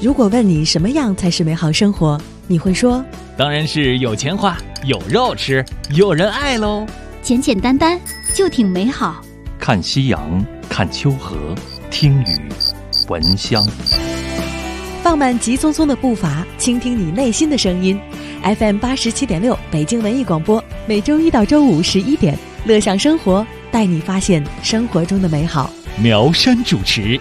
如果问你什么样才是美好生活，你会说当然是有钱花，有肉吃，有人爱喽。 简简单单就挺美好。 看夕阳，看秋河，听雨，闻香。 放慢急匆匆的步伐，倾听你内心的声音。FM 87.6北京文艺广播，每周一到周五11点，乐享生活，带你发现生活中的美好。 苗山主持。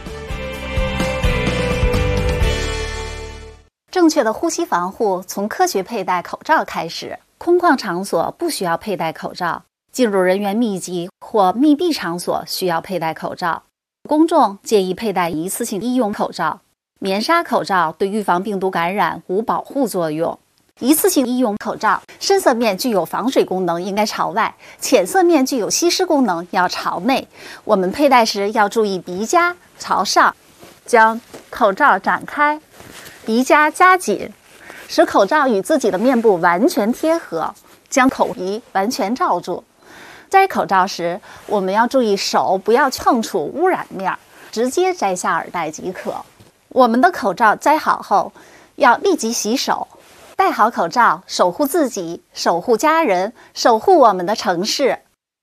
正确的呼吸防护从科学佩戴口罩开始。空旷场所不需要佩戴口罩，进入人员密集或密闭场所需要佩戴口罩。公众建议佩戴一次性医用口罩。棉纱口罩对预防病毒感染无保护作用。一次性医用口罩深色面具有防水功能，应该朝外；浅色面具有吸湿功能，要朝内。我们佩戴时要注意鼻夹朝上，将口罩展开，鼻夹夹紧，使口罩与自己的面部完全贴合，将口鼻完全罩住。摘口罩时，我们要注意手不要碰触污染面，直接摘下耳带即可。我们的口罩摘好后，要立即洗手。戴好口罩，守护自己，守护家人，守护我们的城市。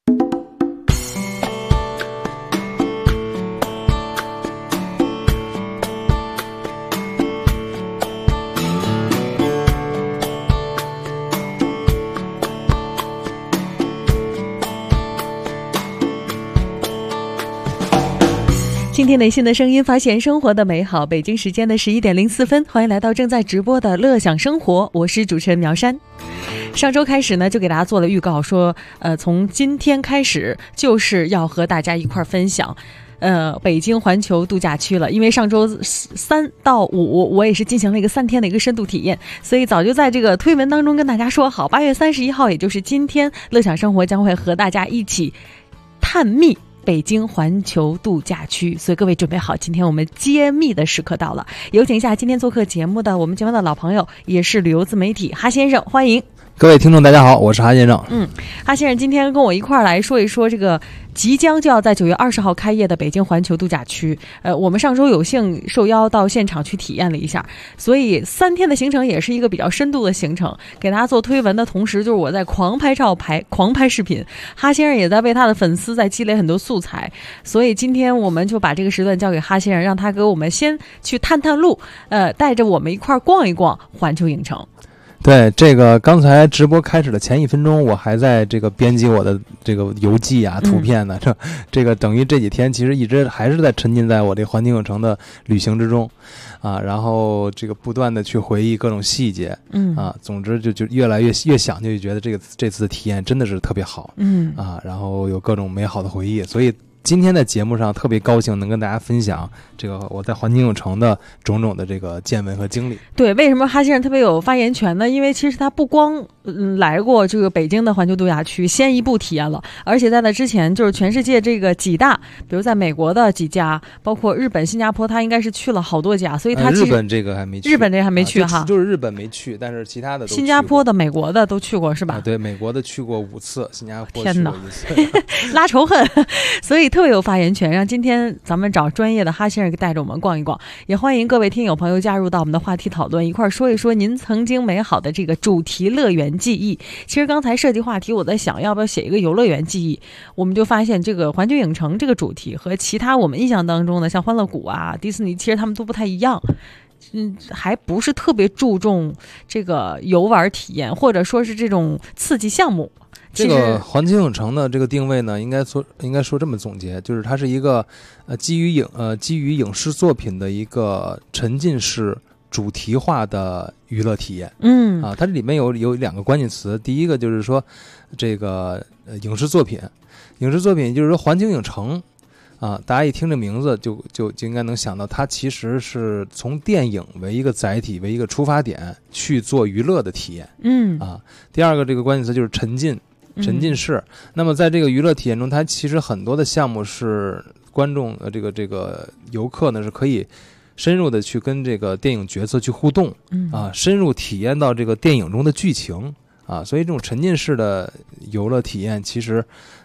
倾听内心的声音，发现生活的美好。北京时间的11点04分，欢迎来到正在直播的乐享生活，我是主持人苗山。上周开始呢，就给大家做了预告，说从今天开始就是要和大家一块分享北京环球度假区了。因为上周3到5我也是进行了一个3天的一个深度体验，所以早就在这个推文当中跟大家说好，8月31号也就是今天，乐享生活将会和大家一起探秘北京环球度假区。所以各位准备好，今天我们揭秘的时刻到了。有请一下今天做客节目的我们节目的老朋友，也是旅游自媒体哈先生，欢迎。 各位听众大家好，我是哈先生。 哈先生今天跟我一块儿来说一说这个即将就要在9月20号开业的北京环球度假区。我们上周有幸受邀到现场去体验了一下，所以3天的行程也是一个比较深度的行程，给大家做推文的同时，就是我在狂拍照狂拍视频，哈先生也在为他的粉丝在积累很多素材。所以今天我们就把这个时段交给哈先生，让他给我们先去探探路，带着我们一块儿逛一逛环球影城。 对，这个刚才直播开始的前1分钟，我还在这个编辑我的这个游记啊、图片呢，这个等于这几天其实一直还是在沉浸在我这环球影城的旅行之中啊，然后这个不断的去回忆各种细节，总之就越来越想就觉得这次的体验真的是特别好，然后有各种美好的回忆，所以今天在节目上特别高兴能跟大家分享这个我在环球影城的种种的这个见闻和经历。对， 为什么哈先生特别有发言权呢？因为其实他不光来过这个北京的环球度假区，先一步体验了，而且在那之前就是全世界这个几大，比如在美国的几家，包括日本、新加坡，他应该是去了好多家，所以他日本这个还没去， 哈， 就是日本没去，但是其他的都去过， 新加坡的、美国的都去过是吧？ 对，美国的去过5次，新加坡去过1次， 拉仇恨，所以特别有发言权，让今天咱们找专业的哈先生带着我们逛一逛，也欢迎各位听友朋友加入到我们的话题讨论，一块说一说您曾经美好的这个主题乐园记忆。其实刚才设计话题，我在想要不要写一个游乐园记忆，我们就发现这个环球影城这个主题和其他我们印象当中的像欢乐谷啊、迪士尼，其实他们都不太一样。还不是特别注重这个游玩体验，或者说是这种刺激项目。 这个环球影城的这个定位呢，应该说这么总结，就是它是一个基于影视作品的一个沉浸式主题化的娱乐体验。它这里面有2个关键词，第一个就是说这个影视作品就是说环球影城大家一听这名字就应该能想到，它其实是从电影为一个载体为一个出发点去做娱乐的体验。第二个这个关键词就是沉浸式。那么在这个娱乐体验中，它其实很多的项目是观众这个游客呢是可以深入的去跟这个电影角色去互动，深入体验到这个电影中的剧情所以这种沉浸式的游乐体验其实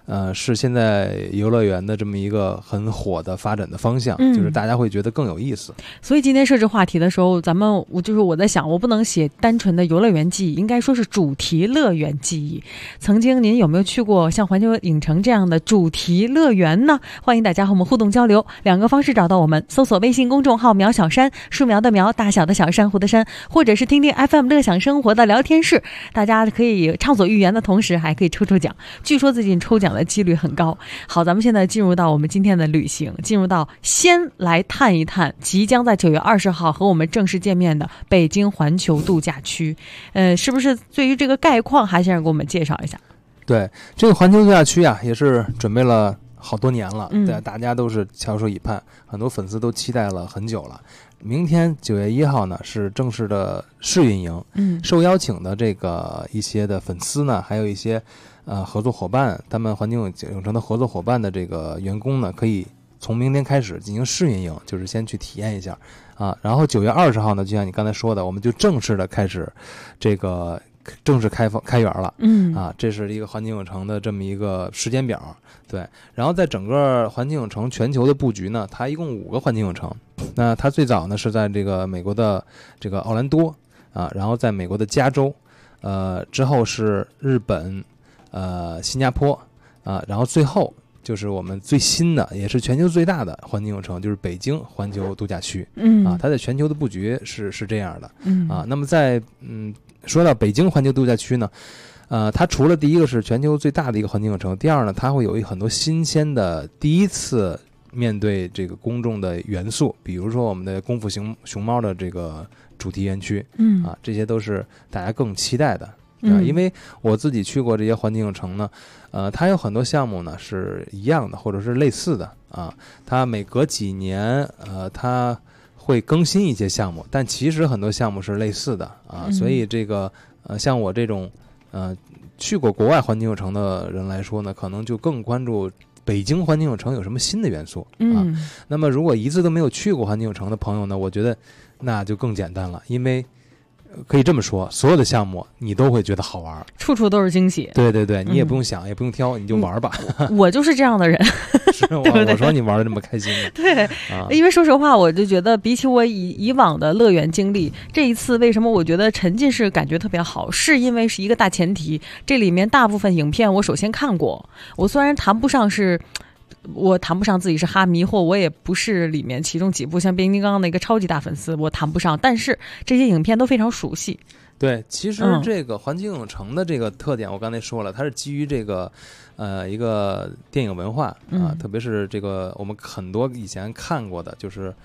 是现在游乐园的这么一个很火的发展的方向，就是大家会觉得更有意思。 所以今天设置话题的时候，我在想，我不能写单纯的游乐园记忆，应该说是主题乐园记忆。曾经您有没有去过像环球影城这样的主题乐园呢？欢迎大家和我们互动交流，两个方式找到我们：搜索微信公众号苗小山，树苗的苗，大小的小，珊瑚的珊，或者是听听 FM 乐享生活的聊天室，大家可以畅所欲言的同时还可以抽奖，据说最近抽奖的几率很高。好，咱们现在进入到我们今天的旅行，进入到先来探一探即将在9月20号和我们正式见面的北京环球度假区。是不是对于这个概况还先生给我们介绍一下？ 对，这个环球度假区啊，也是准备了好多年了，大家都是翘首以盼，很多粉丝都期待了很久了。明天9月1号呢是正式的试运营，受邀请的这个一些的粉丝呢，还有一些合作伙伴，他们环球影城的合作伙伴的这个员工呢，可以从明天开始进行试运营，就是先去体验一下啊。然后9月20号呢，就像你刚才说的，我们就正式的开始这个正式开园了，这是一个环球影城的这么一个时间表。对，然后在整个环球影城全球的布局呢，它一共5个环球影城。那它最早呢是在这个美国的这个奥兰多啊，然后在美国的加州，之后是日本，新加坡啊，然后最后就是我们最新的，也是全球最大的环球影城，就是北京环球度假区。它在全球的布局是这样的。那么在说到北京环球度假区呢，它除了第一个是全球最大的一个环球影城，第二呢，它会有很多新鲜的第一次面对这个公众的元素，比如说我们的功夫熊猫的这个主题园区，这些都是大家更期待的。因为我自己去过这些环球影城呢，它有很多项目呢是一样的或者是类似的啊，它每隔几年它会更新一些项目，但其实很多项目是类似的啊，所以这个像我这种去过国外环球影城的人来说呢，可能就更关注北京环球影城有什么新的元素啊。那么如果一次都没有去过环球影城的朋友呢，我觉得那就更简单了，因为可以这么说，所有的项目你都会觉得好玩， 处处都是惊喜。 对对对，你也不用想，也不用挑，你就玩吧。 我就是这样的人， 是对不对？我说你玩的这么开心的。 对，因为说实话，我就觉得比起我以往的乐园经历，这一次为什么我觉得沉浸式感觉特别好，是因为是一个大前提，这里面大部分影片我首先看过，我虽然谈不上自己是哈迷，或我也不是里面其中几部像变形金刚的一个超级大粉丝，我谈不上，但是这些影片都非常熟悉。 对，其实这个环球影城的这个特点，我刚才说了，它是基于这个一个电影文化啊，特别是这个我们很多以前看过的，就是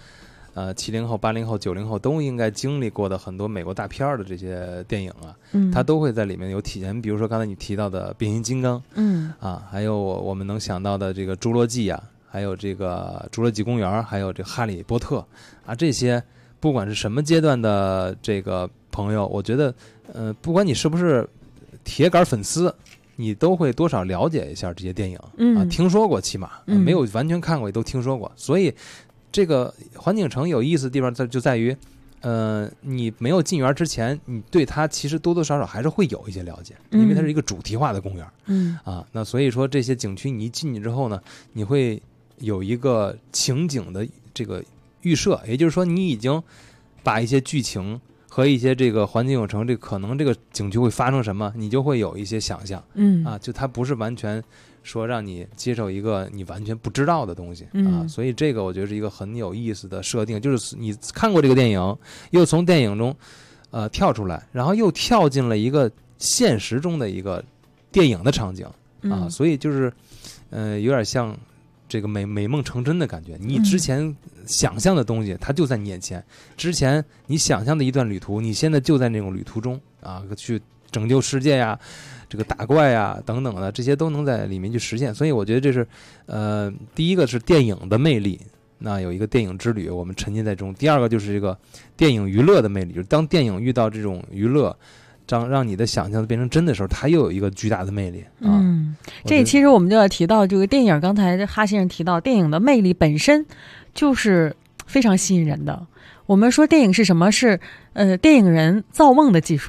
70后、80后、90后都应该经历过的很多美国大片的这些电影啊，它都会在里面有体现。比如说刚才你提到的变形金刚，还有我们能想到的这个侏罗纪啊，还有这个侏罗纪公园，还有这个哈利波特啊，这些不管是什么阶段的这个朋友，我觉得不管你是不是铁杆粉丝，你都会多少了解一下这些电影啊，听说过，起码没有完全看过也都听说过。所以这个环球影城有意思的地方就在于，你没有进园之前，你对它其实多多少少还是会有一些了解，因为它是一个主题化的公园。那所以说这些景区你一进去之后呢，你会有一个情景的这个预设，也就是说你已经把一些剧情和一些这个环球影城这可能这个景区会发生什么，你就会有一些想象。就它不是完全说让你接受一个你完全不知道的东西所以这个我觉得是一个很有意思的设定，就是你看过这个电影，又从电影中跳出来，然后又跳进了一个现实中的一个电影的场景所以就是有点像这个美梦成真的感觉。你之前想象的东西它就在你眼前，之前你想象的一段旅途，你现在就在那种旅途中去拯救世界呀，这个打怪呀等等的，这些都能在里面去实现。所以我觉得这是第一个是电影的魅力，那有一个电影之旅，我们沉浸在中。第二个就是这个电影娱乐的魅力，就是当电影遇到这种娱乐让你的想象变成真的时候，它又有一个巨大的魅力这其实我们就要提到这个电影，刚才哈先生提到电影的魅力本身就是非常吸引人的。我们说电影是什么？是电影人造梦的技术，对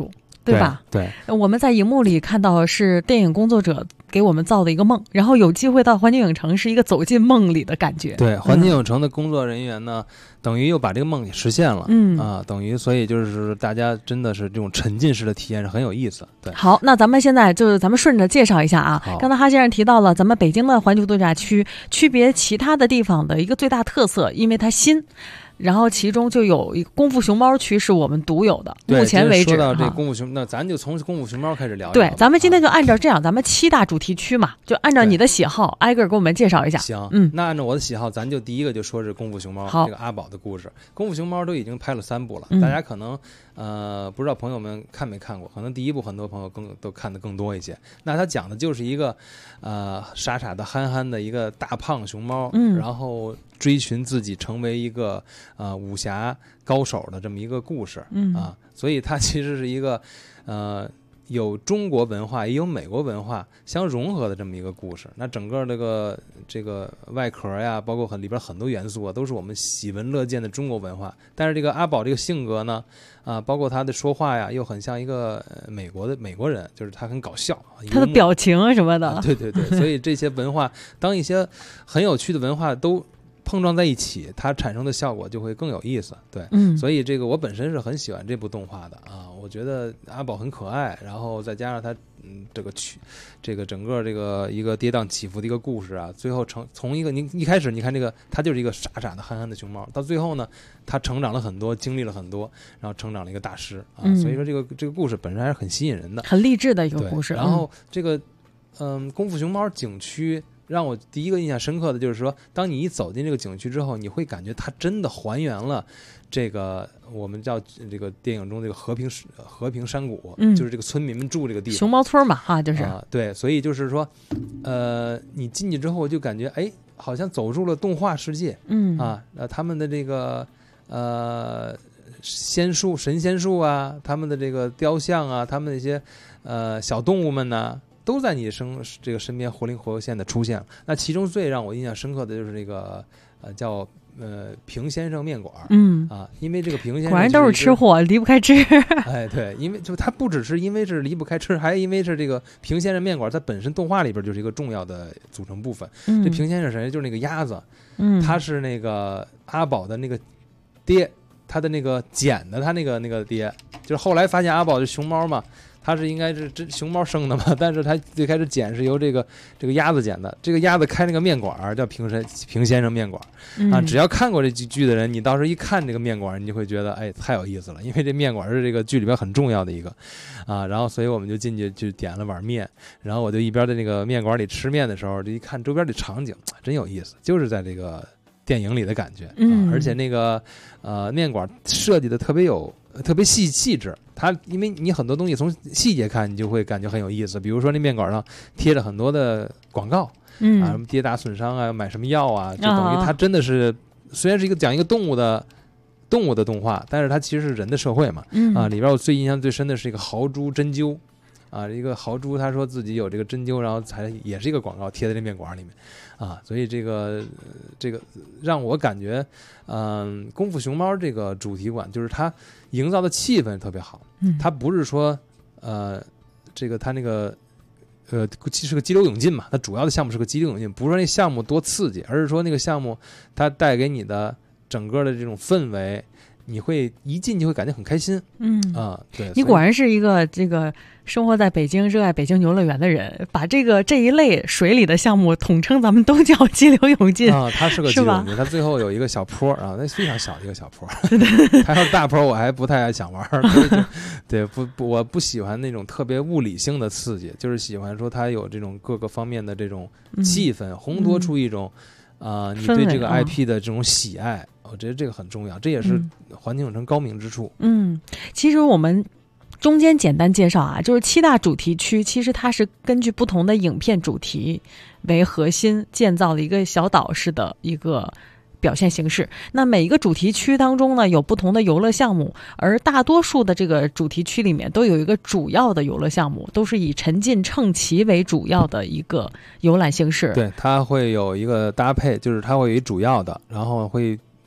对吧？ 对， 我们在荧幕里看到是电影工作者给我们造的一个梦，然后有机会到环球影城是一个走进梦里的感觉。 对，环球影城的工作人员呢，等于又把这个梦给实现了。等于所以就是大家真的是这种沉浸式的体验是很有意思。对， 好，那咱们现在咱们顺着介绍一下啊。刚才哈先生提到了咱们北京的环球度假区区别其他的地方的一个最大特色，因为它新。然后其中就有一个功夫熊猫区是我们独有的，目前为止。 说到这功夫熊，那咱就从功夫熊猫开始聊。 对，咱们今天就按照这样，咱们7大主题区嘛，就按照你的喜好挨个给我们介绍一下。 行，那按照我的喜好，咱就第一个就说是功夫熊猫这个阿宝的故事。功夫熊猫都已经拍了3部了，大家可能不知道朋友们看没看过，可能第1部很多朋友都看得更多一些。那他讲的就是一个傻傻的憨憨的一个大胖熊猫，然后追寻自己成为一个武侠高手的这么一个故事所以它其实是一个有中国文化也有美国文化相融合的这么一个故事。那整个这个外壳呀，包括里边很多元素都是我们喜闻乐见的中国文化。但是这个阿宝这个性格呢包括他的说话呀，又很像一个美国人，就是他很搞笑， 他的表情什么的。 对对对，所以这些文化，当一些很有趣的文化都碰撞在一起，它产生的效果就会更有意思。对，所以这个我本身是很喜欢这部动画的我觉得阿宝很可爱，然后再加上他这个整个这个一个跌宕起伏的一个故事最后从一个你一开始你看这个他就是一个傻傻的憨憨的熊猫，到最后呢他成长了很多，经历了很多，然后成长了一个大师所以说这个故事本身还是很吸引人的， 很励志的一个故事。 然后这个功夫熊猫景区让我第一个印象深刻的就是说，当你一走进这个景区之后，你会感觉它真的还原了这个我们叫这个电影中这个和平山谷，就是这个村民们住这个地方， 熊猫村嘛就是对，所以就是说你进去之后就感觉好像走入了动画世界他们的这个神仙树他们的这个雕像他们那些小动物们呢都在你这个身边活灵活现的出现了。那其中最让我印象深刻的就是这个叫平先生面馆因为这个平先生果然都是吃货，离不开吃对，因为就他不只是因为是离不开吃，还因为是这个平先生面馆它本身动画里边就是一个重要的组成部分。这平先生谁？就是那个鸭子他是那个阿宝的那个爹，他的那个捡的他那个爹，就是后来发现阿宝是熊猫嘛，他是应该是熊猫生的嘛，但是他最开始捡是由这个鸭子捡的。这个鸭子开那个面馆叫平先生面馆只要看过这剧的人，你到时候一看这个面馆，你就会觉得太有意思了，因为这面馆是这个剧里边很重要的一个然后所以我们就进去就点了碗面，然后我就一边在那个面馆里吃面的时候，就一看周边的场景真有意思，就是在这个电影里的感觉而且那个面馆设计的特别细致，它因为你很多东西从细节看，你就会感觉很有意思。比如说那面馆上贴着很多的广告什么跌打损伤买什么药就等于它真的是虽然是讲一个动物的动画，但是它其实是人的社会嘛里边我印象最深的是一个豪猪针灸一个豪猪他说自己有这个针灸，然后也是一个广告贴在这面馆里面所以这个让我感觉功夫熊猫这个主题馆就是它营造的气氛特别好它不是说这个它那个是个激流勇进嘛，它主要的项目是个激流勇进，不是说那项目多刺激，而是说那个项目它带给你的整个的这种氛围，你会一进就会感觉很开心对， 你果然是一个这个生活在北京热爱北京游乐园的人，把这一类水里的项目统称咱们都叫激流勇进它是个激流勇进，它最后有一个小坡那非常小的一个小坡它要是大坡我还不太想玩对我不喜欢那种特别物理性的刺激，就是喜欢说它有这种各个方面的这种气氛烘托出一种你对这个 IP 的这种喜爱我觉得这个很重要，这也是环球影城高明之处其实我们中间简单介绍就是7大主题区，其实它是根据不同的影片主题为核心建造了一个小岛式的一个表现形式。那每一个主题区当中呢有不同的游乐项目，而大多数的这个主题区里面都有一个主要的游乐项目，都是以沉浸乘骑为主要的一个游览形式。 对，它会有一个搭配，就是它会有一主要的，然后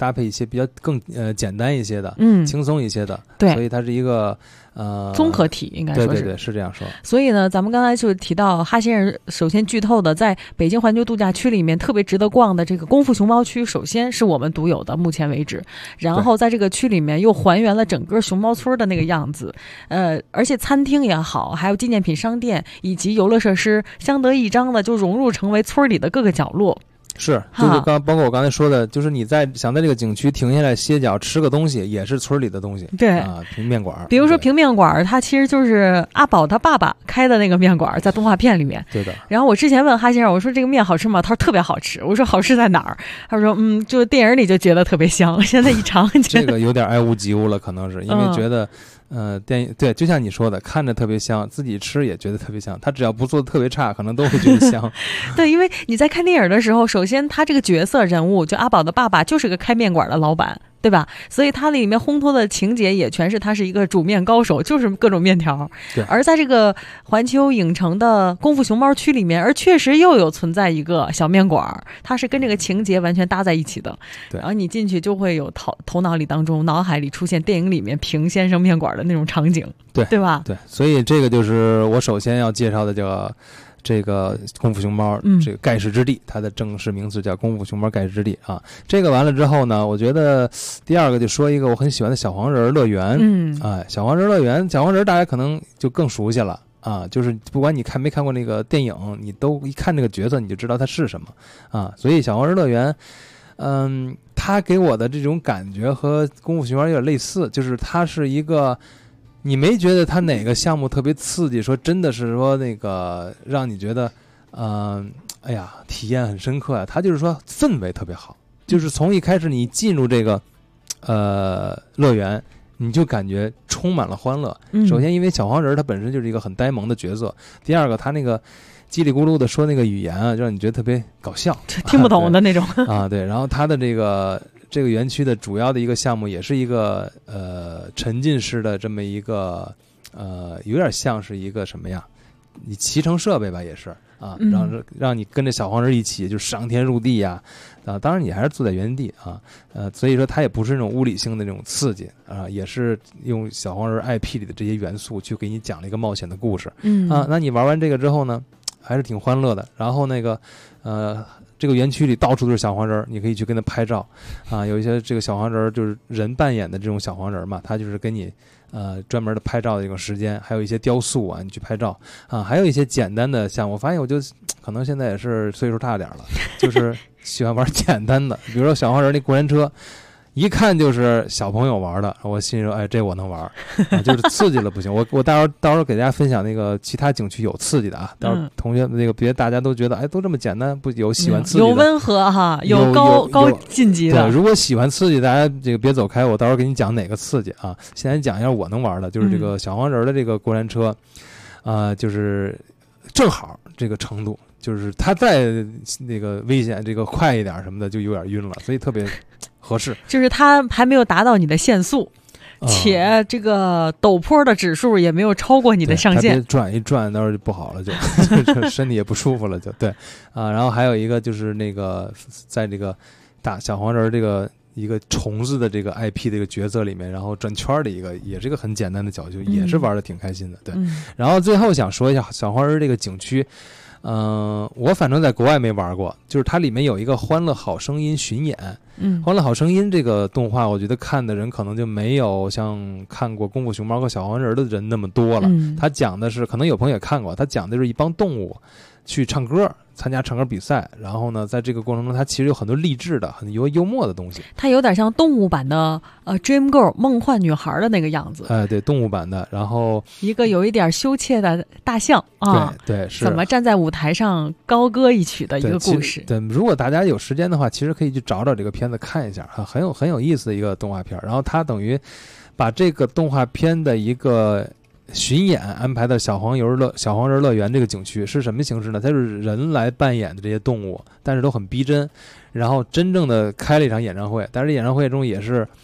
搭配一些比较更简单一些的，轻松一些的， 对， 所以它是一个综合体，应该说是， 对，是这样说。 所以呢，咱们刚才就提到哈先生，首先剧透的，在北京环球度假区里面特别值得逛的这个功夫熊猫区，首先是我们独有的，目前为止。然后在这个区里面又还原了整个熊猫村的那个样子，而且餐厅也好，还有纪念品商店以及游乐设施，相得益彰的就融入成为村里的各个角落。 是，就是包括我刚才说的，就是你想在这个景区停下来歇脚吃个东西，也是村里的东西。 对啊，平面馆。 比如说平面馆，它其实就是阿宝他爸爸开的那个面馆，在动画片里面。 对的。 然后我之前问哈先生，我说这个面好吃吗？他说特别好吃。我说好吃在哪儿？他说就电影里就觉得特别香，现在一尝这个有点爱屋及乌了，可能是因为觉得。电影对，就像你说的，看着特别香，自己吃也觉得特别香。他只要不做的特别差，可能都会觉得香。 对，因为你在看电影的时候，首先他这个角色人物，就阿宝的爸爸，就是个开面馆的老板，对吧？所以他里面烘托的情节也全是他是一个煮面高手，就是各种面条。 对。 而在这个环球影城的功夫熊猫区里面，而确实又有存在一个小面馆，它是跟这个情节完全搭在一起的。 对。 然后你进去就会有头脑里当中、脑海里出现电影里面平先生面馆的那种场景，对吧？ 对，所以这个就是我首先要介绍的这个功夫熊猫，这个盖世之地，它的正式名字叫功夫熊猫盖世之地啊。这个完了之后呢，我觉得第二个就说一个我很喜欢的小黄人乐园，小黄人乐园，小黄人大家可能就更熟悉了啊，就是不管你看没看过那个电影，你都一看这个角色你就知道它是什么啊。所以小黄人乐园，它给我的这种感觉和功夫熊猫有点类似，就是它是一个。你没觉得他哪个项目特别刺激？说真的是说那个让你觉得，哎呀，体验很深刻啊。他就是说氛围特别好，就是从一开始你进入这个乐园，你就感觉充满了欢乐。首先，因为小黄人他本身就是一个很呆萌的角色；第二个，他那个叽里咕噜的说那个语言啊，让你觉得特别搞笑， 听不懂的那种啊。对，然后他的这个园区的主要的一个项目也是一个沉浸式的这么一个有点像是一个什么呀？你骑乘设备吧也是啊，让你跟着小黄人一起就上天入地呀啊，当然你还是坐在原地啊，所以说它也不是那种物理性的那种刺激啊，也是用小黄人 IP 里的这些元素去给你讲了一个冒险的故事啊。那你玩完这个之后呢，还是挺欢乐的。然后那个这个园区里到处都是小黄人，你可以去跟他拍照啊。有一些这个小黄人就是人扮演的这种小黄人嘛，他就是跟你专门的拍照的一个时间，还有一些雕塑啊，你去拍照啊，还有一些简单的项目。我发现我就可能现在也是岁数大点了，就是喜欢玩简单的，比如说小黄人那过山车。一看就是小朋友玩的，我心说，哎，这我能玩，就是刺激了不行。我到时候给大家分享那个其他景区有刺激的啊，到时候同学那个别大家都觉得，哎，都这么简单，不有喜欢刺激的， 有温和哈，有高晋级的。 对，如果喜欢刺激，大家这个别走开，我到时候给你讲哪个刺激啊。现在讲一下我能玩的，就是这个小黄人的这个过山车，就是正好这个程度，就是它再那个危险，这个快一点什么的就有点晕了，所以特别。合适，就是它还没有达到你的限速，且这个陡坡的指数也没有超过你的上限。 转一转，到时候就不好了，就身体也不舒服了，就对啊。然后还有一个就是那个在这个大小黄人这个一个虫子的这个 IP 的一个角色里面，然后转圈的一个，也是一个很简单的角球，也是玩的挺开心的，对。然后最后想说一下小黄人这个景区。我反正在国外没玩过，就是它里面有一个《欢乐好声音》巡演。欢乐好声音这个动画，我觉得看的人可能就没有像看过功夫熊猫和小黄人的人那么多了。它讲的是，可能有朋友也看过，它讲的是一帮动物去唱歌，参加唱歌比赛，然后呢，在这个过程中，它其实有很多励志的、很幽默的东西。 它有点像动物版的Dream Girl 梦幻女孩的那个样子。 对，动物版的。然后一个有一点羞怯的大象啊， 对，是怎么站在舞台上高歌一曲的一个故事。 对，如果大家有时间的话，其实可以去找找这个片子看一下啊，很有意思的一个动画片。然后它等于把这个动画片的一个巡演安排的小黄人乐园这个景区是什么形式呢？它是人来扮演的这些动物，但是都很逼真，然后真正的开了一场演唱会，但是演唱会中也是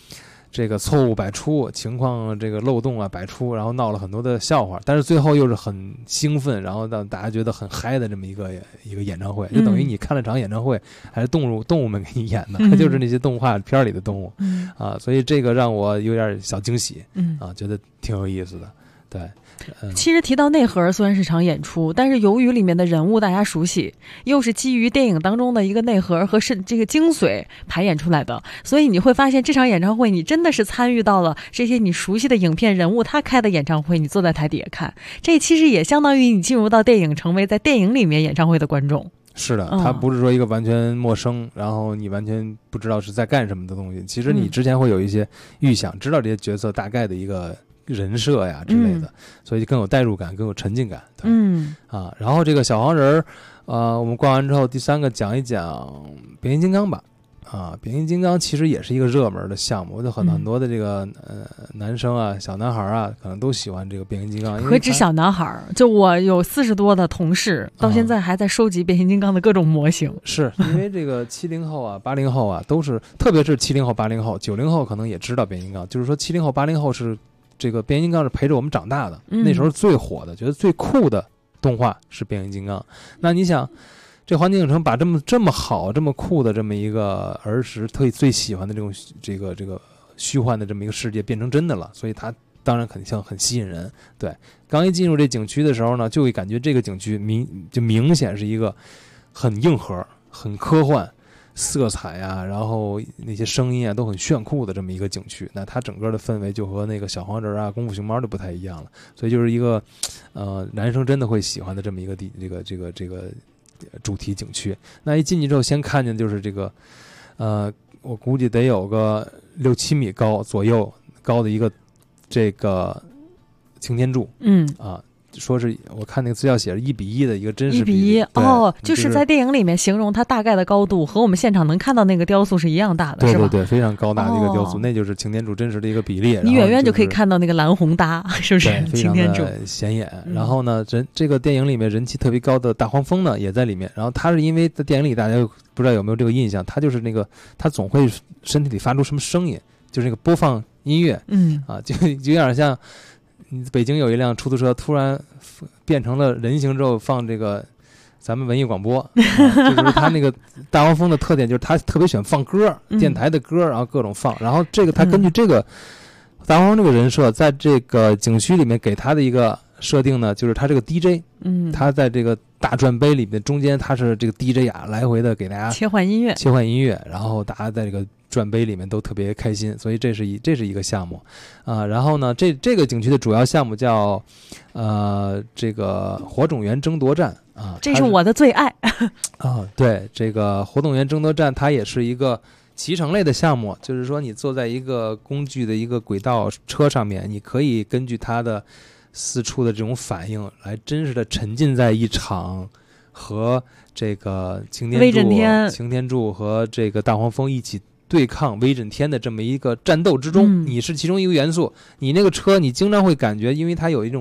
这个错误百出，情况这个漏洞啊百出，然后闹了很多的笑话，但是最后又是很兴奋，然后让大家觉得很嗨的这么一个演唱会，就等于你看了场演唱会，还是动物们给你演的，它就是那些动画片里的动物，所以这个让我有点小惊喜，觉得挺有意思的，对。 其实提到内核虽然是场演出，但是由于里面的人物大家熟悉，又是基于电影当中的一个内核和这个精髓排演出来的，所以你会发现这场演唱会你真的是参与到了这些你熟悉的影片人物他开的演唱会，你坐在台底下看，这其实也相当于你进入到电影，成为在电影里面演唱会的观众。是的， 它不是说一个完全陌生，然后你完全不知道是在干什么的东西，其实你之前会有一些预想，知道这些角色大概的一个人设呀之类的，所以更有代入感，更有沉浸感。对，然后这个小黄人我们逛完之后，第三个讲一讲变形金刚吧。变形金刚其实也是一个热门的项目，就很多的这个男生啊、小男孩啊，可能都喜欢这个变形金刚。 何止小男孩，就我有40多的同事，到现在还在收集变形金刚的各种模型。 是因为这个70后啊、80后啊，都是，特别是70后、80后、90后可能也知道变形金刚，就是说70后、80后是这个变形金刚是陪着我们长大的，那时候最火的、觉得最酷的动画是变形金刚。那你想，这环球影城把这么好、这么酷的这么一个儿时最喜欢的这种这个虚幻的这么一个世界变成真的了，所以它当然很吸引人。对，刚一进入这景区的时候呢，就会感觉这个景区明显是一个很硬核、很科幻。色彩啊，然后那些声音啊都很炫酷的这么一个景区，那它整个的氛围就和那个小黄人啊、功夫熊猫就不太一样了，所以就是一个男生真的会喜欢的这么一个这个主题景区。那一进去之后，先看见就是这个我估计得有个6-7米高左右高的一个这个擎天柱，说是我看那个资料写是1:1的一个真实比例 ，1:1就是在电影里面形容它大概的高度和我们现场能看到那个雕塑是一样大的，是吧？ 对，非常高大的一个雕塑，那就是擎天柱真实的一个比例。 你远远就可以看到那个蓝红搭，是不是？擎天柱显眼。然后呢，这个电影里面人气特别高的大黄蜂呢也在里面。然后他是因为在电影里大家不知道有没有这个印象，他就是那个他总会身体里发出什么声音，就是那个播放音乐，就有点像。北京有一辆出租车突然变成了人形之后放这个咱们文艺广播，就是他那个大黄蜂的特点就是他特别喜欢放歌，电台的歌，然后各种放。然后这个他根据这个大黄蜂这个人设，在这个景区里面给他的一个设定呢，就是他这个 DJ，他在这个大转杯里面中间他是这个 DJ 啊，来回的给大家切换音乐， 然后大家在这个转杯里面都特别开心，所以这是一个项目然后呢，这个景区的主要项目叫这个火种源争夺战这是我的最爱对，这个火种源争夺战它也是一个骑乘类的项目，就是说你坐在一个工具的一个轨道车上面，你可以根据它的四处的这种反应来真实的沉浸在一场和这个擎天柱和这个大黄蜂一起对抗威震天的这么一个战斗之中，你是其中一个元素。你那个车你经常会感觉，因为它有一种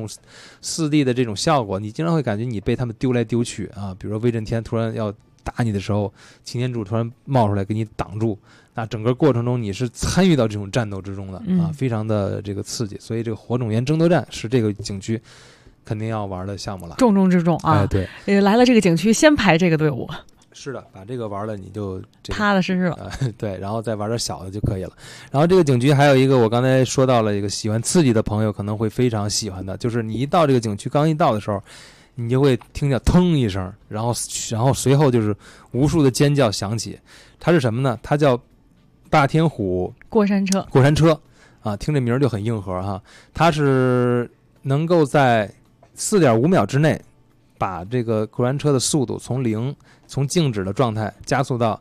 4D 的这种效果，你经常会感觉你被他们丢来丢去比如说威震天突然要打你的时候，擎天柱突然冒出来给你挡住，那整个过程中你是参与到这种战斗之中的非常的这个刺激。所以这个火种源争夺战是这个景区肯定要玩的项目了， 重中之重对， 来了这个景区先排这个队伍。 是的，把这个玩了你就踏踏实实了对，然后再玩点小的就可以了。然后这个景区还有一个我刚才说到了一个喜欢刺激的朋友可能会非常喜欢的，就是你一到这个景区刚一到的时候，你就会听见腾一声，然后随后就是无数的尖叫响起。它是什么呢？它叫霸天虎过山车听这名就很硬核它是能够在4.5秒之内把这个过山车的速度从静止的状态加速到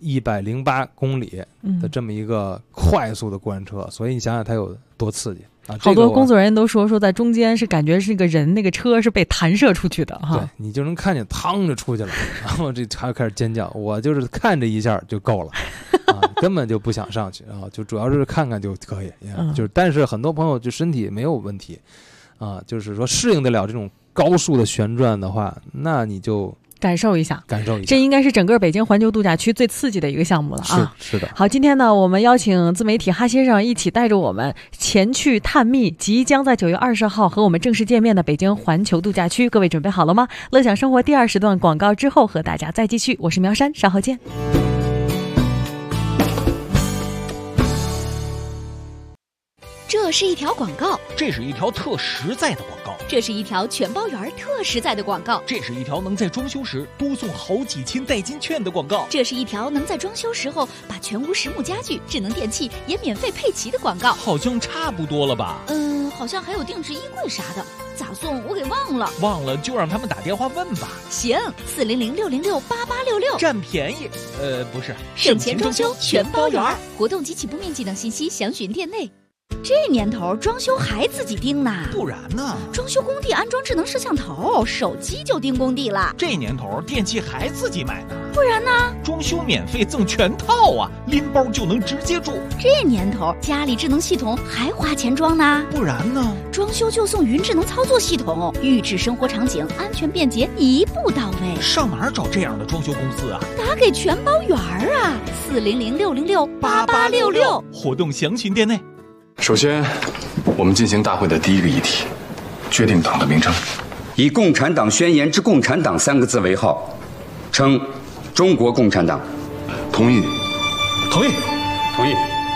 108公里的这么一个快速的过山车，所以你想想它有多刺激好多工作人员都说在中间是感觉是个人那个车是被弹射出去的对，你就能看见腾着出去了，然后这还开始尖叫，我就是看这一下就够了根本就不想上去就主要是看看就可以就是但是很多朋友就身体没有问题就是说适应得了这种高速的旋转的话，那你就感受一下。 这应该是整个北京环球度假区最刺激的一个项目了啊！ 是的。 好，今天呢，我们邀请自媒体哈先生一起带着我们前去探秘即将在9月20号和我们正式见面的北京环球度假区。各位准备好了吗？乐享生活第2时段广告之后和大家再继续。我是苗山，稍后见。 这是一条广告， 这是一条特实在的广告， 这是一条全包圆特实在的广告， 这是一条能在装修时多送好几千代金券的广告， 这是一条能在装修时候把全屋实木家具、智能电器也免费配齐的广告。 好像差不多了吧？ 好像还有定制衣柜啥的，咋送我给忘了。 忘了就让他们打电话问吧。 行，400-606-8866， 占便宜。不是， 省钱装修全包圆。活动及起步面积等信息详询店内。这年头装修还自己盯呢？ 不然呢？ 装修工地安装智能摄像头，手机就盯工地了。 这年头电器还自己买呢？ 不然呢？ 装修免费赠全套啊，拎包就能直接住。 这年头家里智能系统还花钱装呢？ 不然呢？ 装修就送云智能操作系统，预制生活场景，安全便捷，一步到位。 上哪儿找这样的装修公司啊？ 打给全包圆啊，400-606-8866。 活动详询店内。 首先，我们进行大会的第一个议题，决定党的名称。 以《共产党宣言》之“共产党”3个字为号，称中国共产党。 同意。 同意。同意。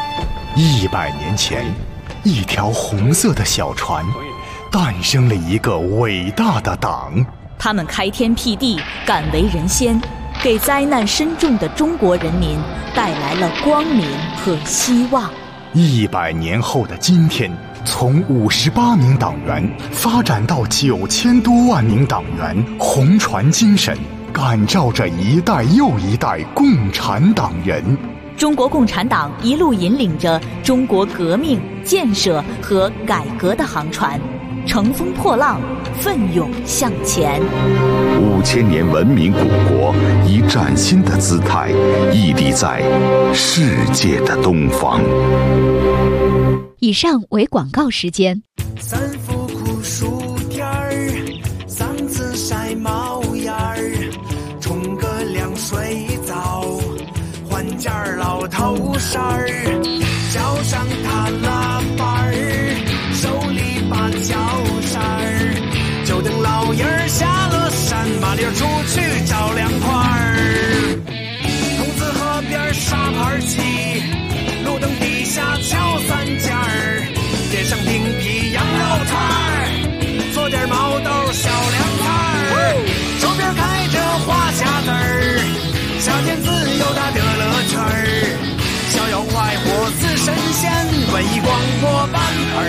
100年前，一条红色的小船，诞生了一个伟大的党。 他们开天辟地，敢为人先，给灾难深重的中国人民带来了光明和希望。 100年后的今天，从58名党员发展到9000多万名党员，红船精神感召着一代又一代共产党人。 中国共产党一路引领着中国革命、建设和改革的航船，乘风破浪，奋勇向前。 5000年文明古国以崭新的姿态屹立在世界的东方。 以上为广告时间。 3伏酷暑天儿，3次晒毛眼儿，冲个凉水澡，换件老头衫儿，脚上踏拉板儿，手里把脚扇儿，就等老爷儿下了山，麻溜出去找凉快儿。筒子河边沙盘棋，路灯底下敲3件儿，街上饼皮羊肉串儿，做点毛豆小凉菜儿，手边开着花匣子儿，小天子有他的乐趣儿，逍遥快活似神仙，文艺广播版耳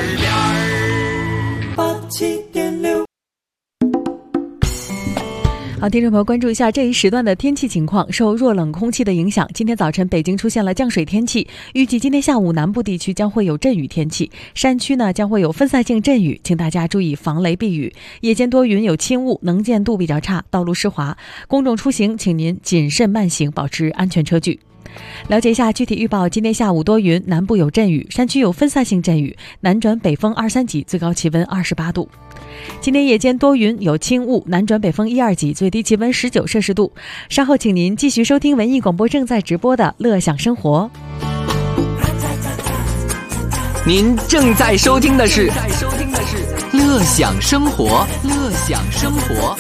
边87.6。 好，听众朋友，关注一下这一时段的天气情况。受弱冷空气的影响，今天早晨北京出现了降水天气，预计今天下午南部地区将会有阵雨天气，山区呢将会有分散性阵雨，请大家注意防雷避雨。夜间多云有轻雾，能见度比较差，道路湿滑，公众出行请您谨慎慢行，保持安全车距。了解一下具体预报，今天下午多云，南部有阵雨，山区有分散性阵雨，南转北风2、3级，最高气温28度。今天夜间多云有轻雾，南转北风1、2级，最低气温19摄氏度。稍后请您继续收听文艺广播正在直播的乐享生活。 您正在收听的是乐享生活，乐享生活。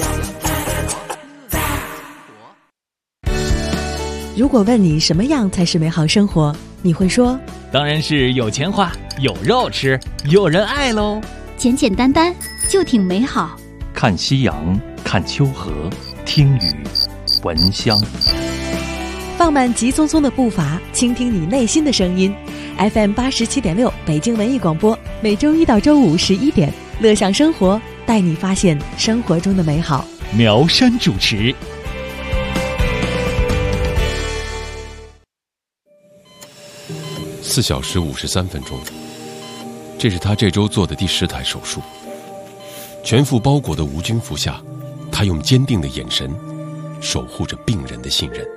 如果问你什么样才是美好生活，你会说当然是有钱花，有肉吃，有人爱喽。 简简单单就挺美好。 看夕阳，看秋荷，听雨，闻香。 放慢急匆匆的步伐，倾听你内心的声音。FM 87.6北京文艺广播，每周1到周511点，乐享生活，带你发现生活中的美好。 苗山主持。 4小时53分钟，这是他这周做的第10台手术。全副包裹的无菌服下，他用坚定的眼神守护着病人的信任。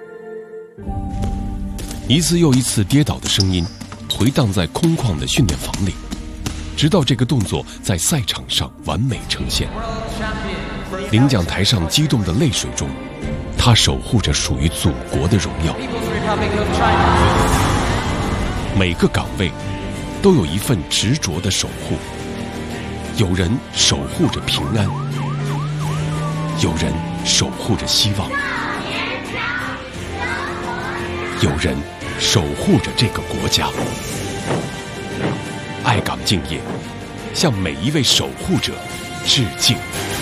一次又一次跌倒的声音回荡在空旷的训练房里，直到这个动作在赛场上完美呈现。 领奖台上激动的泪水中，他守护着属于祖国的荣耀。每个岗位都有一份执着的守护，有人守护着平安，有人守护着希望，有人守护着这个国家。爱岗敬业，向每一位守护者致敬。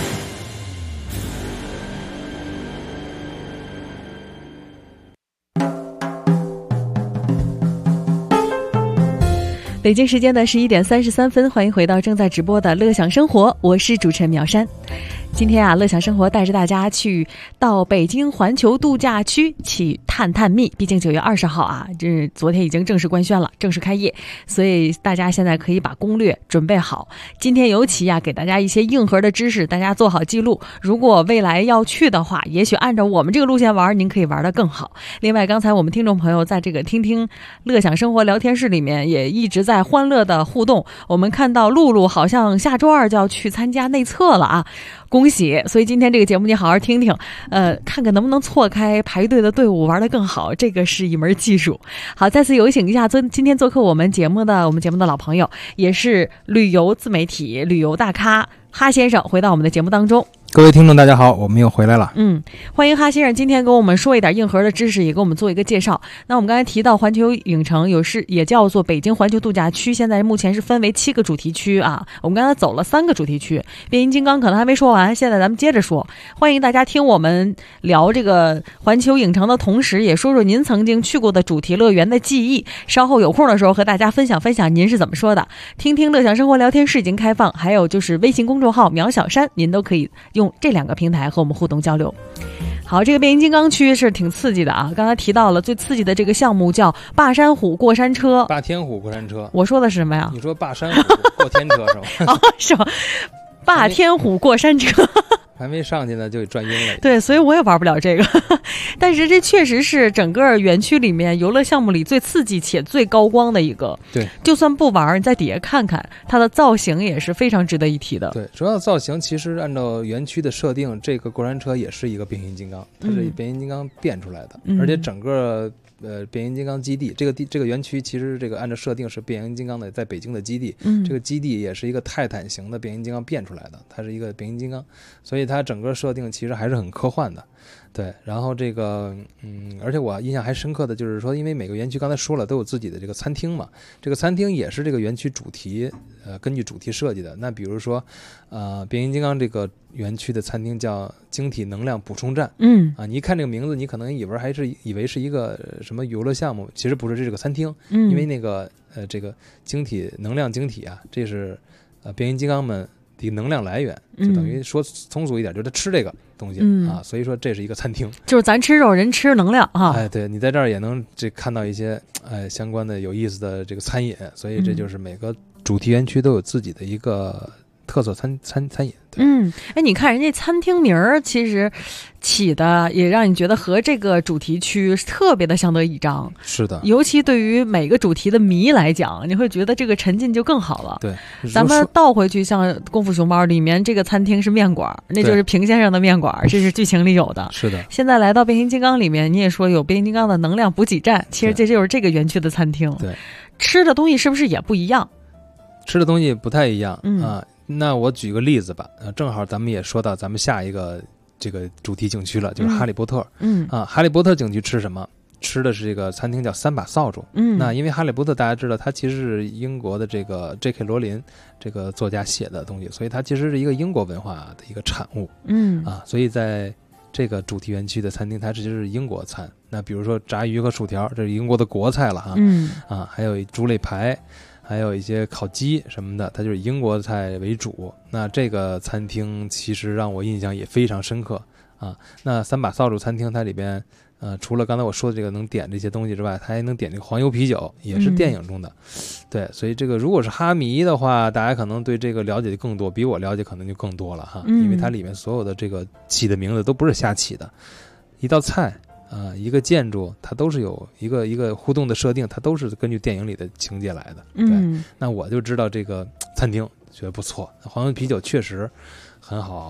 北京时间的11点33分，欢迎回到正在直播的乐享生活，我是主持人苗山。今天啊，乐享生活带着大家到北京环球度假区去探探秘。毕竟9月20号啊，这昨天已经正式官宣了，正式开业，所以大家现在可以把攻略准备好。今天尤其给大家一些硬核的知识，大家做好记录。如果未来要去的话，也许按照我们这个路线玩，您可以玩得更好。另外，刚才我们听众朋友在这个听听乐享生活聊天室里面也一直在欢乐的互动。我们看到露露好像下周2就要去参加内测了啊。恭喜！所以今天这个节目你好好听听，看看能不能错开排队的队伍，玩得更好，这个是一门技术。好，再次有请一下今天做客我们节目的老朋友，也是旅游自媒体、旅游大咖哈先生回到我们的节目当中。 各位听众大家好，我们又回来了。 欢迎哈先生今天跟我们说一点硬核的知识，也给我们做一个介绍。那我们刚才提到环球影城也叫做北京环球度假区，现在目前是分为7个主题区啊。我们刚才走了3个主题区，变形金刚可能还没说完，现在咱们接着说。欢迎大家听我们聊这个环球影城的同时，也说说您曾经去过的主题乐园的记忆。稍后有空的时候和大家分享分享您是怎么说的。听听乐享生活聊天室已经开放，还有就是微信公众号苗小山，您都可以用这2个平台和我们互动交流。好，这个变形金刚区是挺刺激的啊！刚才提到了最刺激的这个项目叫霸山虎过山车。 霸天虎过山车， 我说的是什么呀？ 你说霸山虎过天车是吧？ 是吧？霸天虎过山车。 还没上去呢就给转晕了。 对，所以我也玩不了这个。但是这确实是整个园区里面游乐项目里最刺激且最高光的一个。 对， 就算不玩，你在底下看看，它的造型也是非常值得一提的。 对，主要造型其实按照园区的设定，这个过山车也是一个变形金刚，它是变形金刚变出来的，而且整个变形金刚基地这个园区其实这个按照设定是变形金刚的在北京的基地，这个基地也是一个泰坦型的变形金刚变出来的，它是一个变形金刚，所以它整个设定其实还是很科幻的。对，然后这个而且我印象还深刻的就是说，因为每个园区刚才说了都有自己的这个餐厅嘛，这个餐厅也是这个园区主题根据主题设计的。那比如说变形金刚这个园区的餐厅叫晶体能量补充站，你一看这个名字你可能以为是一个什么游乐项目，其实不是，这是个餐厅。因为那个这个晶体能量晶体啊，这是变形金刚们的能量来源，就等于说通俗一点，就是他吃这个东西啊，所以说这是一个餐厅， 就是咱吃肉，人吃能量啊。 对，你在这儿也能看到一些相关的有意思的这个餐饮，所以这就是每个主题园区都有自己的一个特色餐饮。 你看人家餐厅名儿其实起的也让你觉得和这个主题区特别的相得益彰。 是的， 尤其对于每个主题的迷来讲，你会觉得这个沉浸就更好了。 对， 咱们倒回去，像功夫熊猫里面这个餐厅是面馆，那就是平先生的面馆，这是剧情里有的。 是的， 现在来到变形金刚里面，你也说有变形金刚的能量补给站，其实这就是这个园区的餐厅。 对， 吃的东西是不是也不一样？ 吃的东西不太一样啊。那我举个例子吧，正好咱们也说到咱们下一个这个主题景区了，就是哈利波特。哈利波特景区吃什么？吃的是这个餐厅叫3把扫帚。那因为哈利波特大家知道，它其实是英国的这个 J.K. 罗琳这个作家写的东西，所以它其实是一个英国文化的一个产物。所以在这个主题园区的餐厅，它其实是英国餐。那比如说炸鱼和薯条，这是英国的国菜了哈。还有猪肋排。还有一些烤鸡什么的，它就是英国菜为主。那这个餐厅其实让我印象也非常深刻啊。那3把扫帚餐厅它里边除了刚才我说的这个能点这些东西之外，它还能点这个黄油啤酒，也是电影中的。对，所以这个如果是哈迷的话，大家可能对这个了解的更多，比我了解可能就更多了哈。因为它里面所有的这个起的名字都不是瞎起的，一道菜一个建筑，它都是有一个互动的设定，它都是根据电影里的情节来的。对，那我就知道这个餐厅觉得不错，黄油啤酒确实很好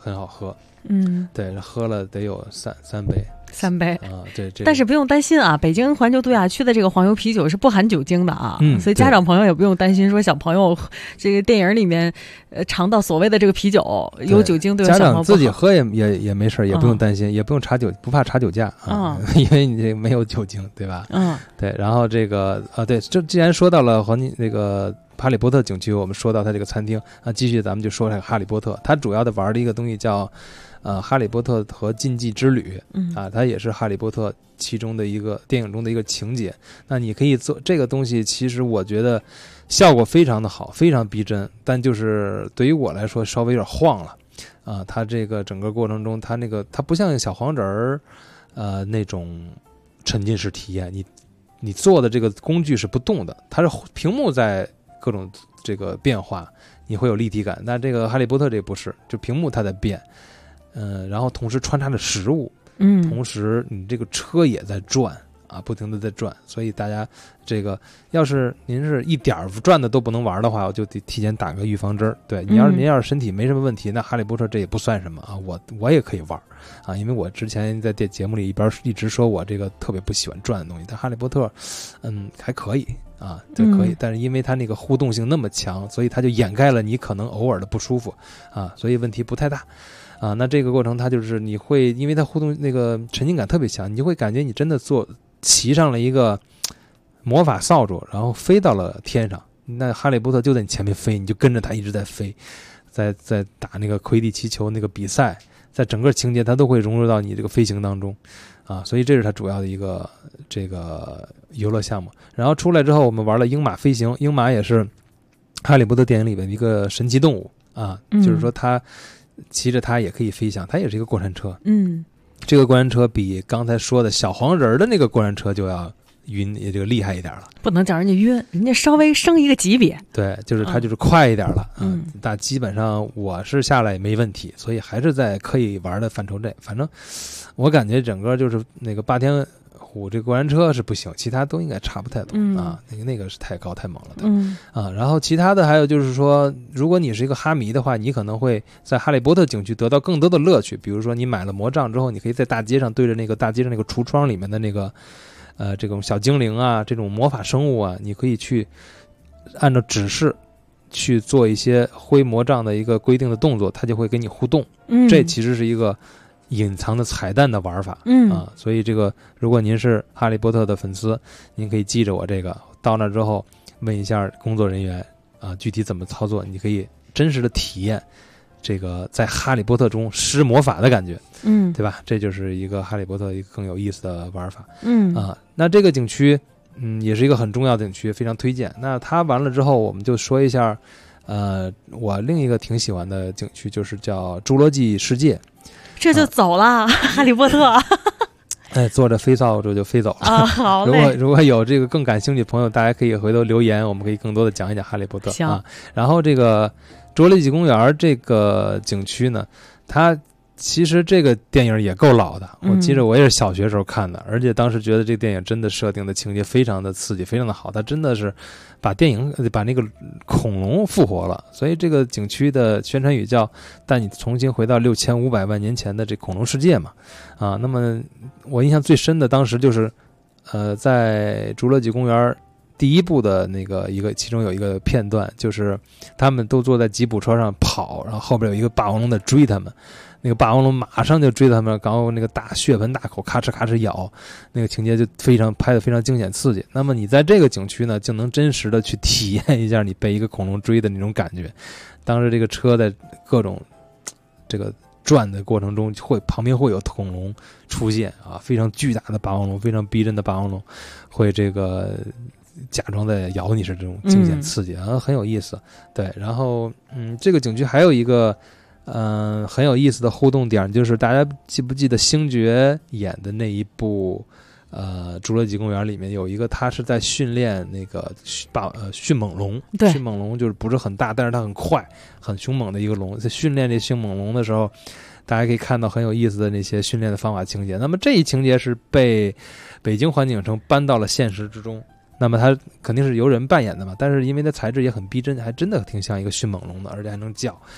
很好喝。 嗯， 对，喝了得有三杯。 3杯啊，对， 但是不用担心啊，北京环球度假区的这个黄油啤酒是不含酒精的啊，所以家长朋友也不用担心说小朋友这个电影里面尝到所谓的这个啤酒有酒精对小朋友不好。 家长自己喝也没事，也不用担心，也不用不怕查酒驾啊，因为你这没有酒精，对吧？对。然后这个对，这既然说到了那个哈利波特景区，我们说到它这个餐厅啊，继续咱们就说这个哈利波特，它主要的玩的一个东西叫。哈利波特和禁忌之旅，它也是哈利波特其中的一个电影中的一个情节。那你可以做这个东西，其实我觉得效果非常的好，非常逼真，但就是对于我来说稍微有点晃了啊。它这个整个过程中，它不像小黄人儿那种沉浸式体验，你做的这个工具是不动的，它是屏幕在各种这个变化，你会有立体感。但这个哈利波特这不是，就屏幕它在变。然后同时穿插着食物，同时你这个车也在转啊，不停的在转，所以大家这个要是您是一点转的都不能玩的话，我就得提前打个预防针。对，您要是身体没什么问题，那哈利波特这也不算什么啊，我也可以玩啊，因为我之前在节目里一直说我这个特别不喜欢转的东西，但哈利波特还可以啊，对，可以，但是因为它那个互动性那么强，所以它就掩盖了你可能偶尔的不舒服啊，所以问题不太大。啊，那这个过程它就是你会，因为它互动那个沉浸感特别强，你就会感觉你真的骑上了一个魔法扫帚，然后飞到了天上。那哈利波特就在你前面飞，你就跟着他一直在飞，在打那个魁地奇球那个比赛，在整个情节它都会融入到你这个飞行当中啊，所以这是它主要的一个这个游乐项目。然后出来之后，我们玩了鹰马飞行，鹰马也是哈利波特电影里面的一个神奇动物啊，就是说它。骑着它也可以飞翔，它也是一个过山车。这个过山车比刚才说的小黄人的那个过山车就要也这个厉害一点了。 不能叫人家晕，人家稍微升一个级别。 对，就是它就是快一点了。但基本上我是下来也没问题，所以还是在可以玩的范畴内。反正我感觉整个就是那个霸天虎这个过山车是不行，其他都应该差不太多啊。那个是太高太猛了的。啊，然后其他的还有就是说，如果你是一个哈迷的话，你可能会在哈利波特景区得到更多的乐趣。比如说，你买了魔杖之后，你可以在大街上对着那个大街上那个橱窗里面的那个这种小精灵啊，这种魔法生物啊，你可以去按照指示去做一些挥魔杖的一个规定的动作，它就会跟你互动。这其实是一个隐藏的彩蛋的玩法，所以这个如果您是哈利波特的粉丝，您可以记着我这个，到那之后问一下工作人员啊，具体怎么操作，你可以真实的体验这个在哈利波特中施魔法的感觉，对吧？这就是一个哈利波特一个更有意思的玩法，那这个景区也是一个很重要的景区，非常推荐。那它完了之后，我们就说一下我另一个挺喜欢的景区，就是叫侏罗纪世界。 这就走了，哈利波特。 坐着飞扫帚就飞走了啊！好嘞。 如果有这个更感兴趣的朋友，大家可以回头留言，我们可以更多的讲一讲哈利波特啊。然后这个侏罗纪公园这个景区呢，它其实这个电影也够老的，我记得我也是小学时候看的，而且当时觉得这个电影真的设定的情节非常的刺激，非常的好，它真的是把那个恐龙复活了。所以这个景区的宣传语叫带你重新回到6500万年前的这恐龙世界嘛。啊，那么我印象最深的当时就是在侏罗纪公园第一部的那个其中有一个片段，就是他们都坐在吉普车上跑，然后后边有一个霸王龙在追他们，那个霸王龙马上就追他们，然后那个大血盆大口咔哧咔哧咬，那个情节就拍得非常惊险刺激。那么你在这个景区呢，就能真实的去体验一下你被一个恐龙追的那种感觉。当时这个车在各种这个转的过程中，旁边会有恐龙出现啊，非常巨大的霸王龙，非常逼真的霸王龙，会这个假装在咬你，是这种惊险刺激啊，很有意思。对，然后这个景区还有一个很有意思的互动点，就是大家记不记得星爵演的那一部侏罗纪公园里面有一个，他是在训练那个迅猛龙。对，迅猛龙就是不是很大，但是它很快很凶猛的一个龙。在训练这迅猛龙的时候，大家可以看到很有意思的那些训练的方法情节。那么这一情节是被北京环境影城搬到了现实之中，那么它肯定是由人扮演的嘛，但是因为它材质也很逼真，还真的挺像一个迅猛龙的，而且还能叫。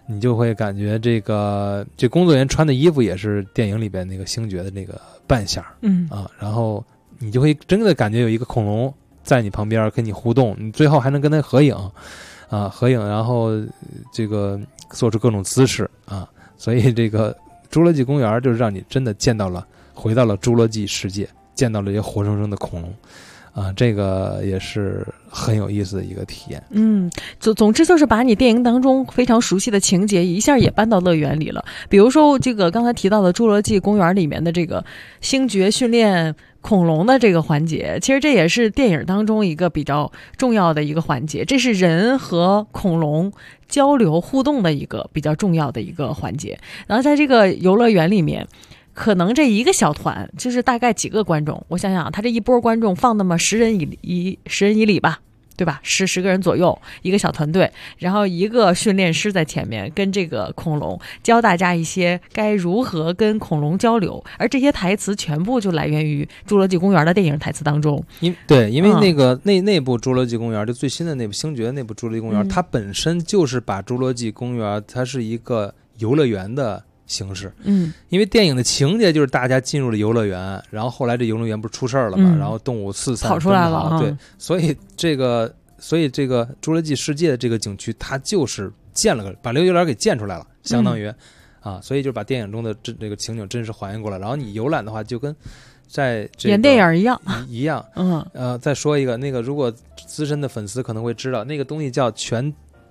你就会感觉这工作人员穿的衣服也是电影里边那个星爵的那个扮相，然后你就会真的感觉有一个恐龙在你旁边跟你互动，你最后还能跟他合影，然后这个做出各种姿势啊，所以这个侏罗纪公园就是让你真的回到了侏罗纪世界，见到了一些活生生的恐龙。这个也是很有意思的一个体验。 总之就是把你电影当中非常熟悉的情节一下也搬到乐园里了。比如说这个刚才提到的侏罗纪公园里面的这个星爵训练恐龙的这个环节，其实这也是电影当中一个比较重要的一个环节，这是人和恐龙交流互动的一个比较重要的一个环节。然后在这个游乐园里面，可能这一个小团就是大概几个观众，我想想他这一波观众放那么10人以里吧，对吧？10个人左右一个小团队，然后一个训练师在前面跟这个恐龙教大家一些该如何跟恐龙交流，而这些台词全部就来源于侏罗纪公园的电影台词当中。 因为那个那部侏罗纪公园就最新的那部星爵的那部侏罗纪公园，它本身就是把侏罗纪公园它是一个游乐园的形式，因为电影的情节就是大家进入了游乐园，然后后来这游乐园不是出事了嘛，然后动物四散跑出来了， 对，所以这个侏罗纪世界的这个景区，它就是把这个游乐园给建出来了，相当于所以就把电影中的这个情景真实还原过来，然后你游览的话就跟在演电影一样。再说一个，那个如果资深的粉丝可能会知道，那个东西叫全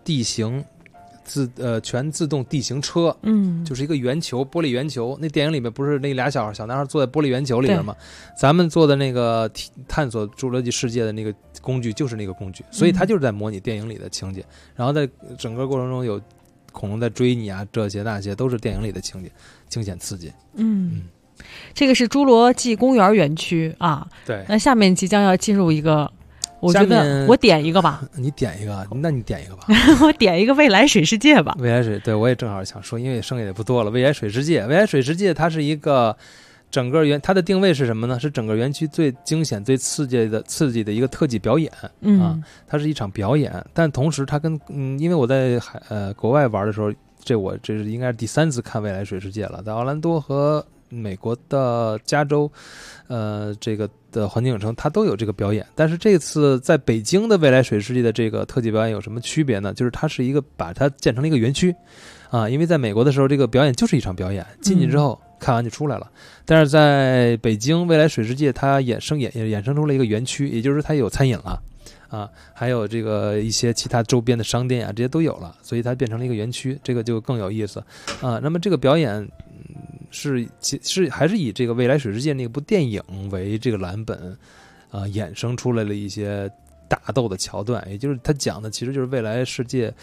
自动地形车，就是一个圆球，玻璃圆球。那电影里面不是那俩小男孩坐在玻璃圆球里面吗？咱们做的那个探索侏罗纪世界的那个工具就是那个工具，所以它就是在模拟电影里的情节。然后在整个过程中有恐龙在追你啊，这些那些都是电影里的情节，惊险刺激。 这个是侏罗纪公园园区啊。 对， 那下面即将要进入一个。我觉得我点一个吧。 你点一个，那你点一个吧。 我点一个未来水世界吧。 未来水，对，我也正好想说，因为剩下也不多了。未来水世界它是一个整个它的定位是什么呢？是整个园区最惊险、最刺激的一个特技表演它是一场表演，但同时它因为我在国外玩的时候，这是应该是第3次看未来水世界了，在奥兰多和美国的加州，这个的环境影城它都有这个表演，但是这次在北京的未来水世界的这个特技表演有什么区别呢？就是它是一个把它建成了一个园区因为在美国的时候这个表演就是一场表演，进去之后看完就出来了，但是在北京未来水世界它衍生出了一个园区，也就是它有餐饮了还有这个一些其他周边的商店这些都有了，所以它变成了一个园区，这个就更有意思那么这个表演还是以这个未来水世界那部电影为这个蓝本衍生出来了一些打斗的桥段，也就是他讲的其实就是未来世界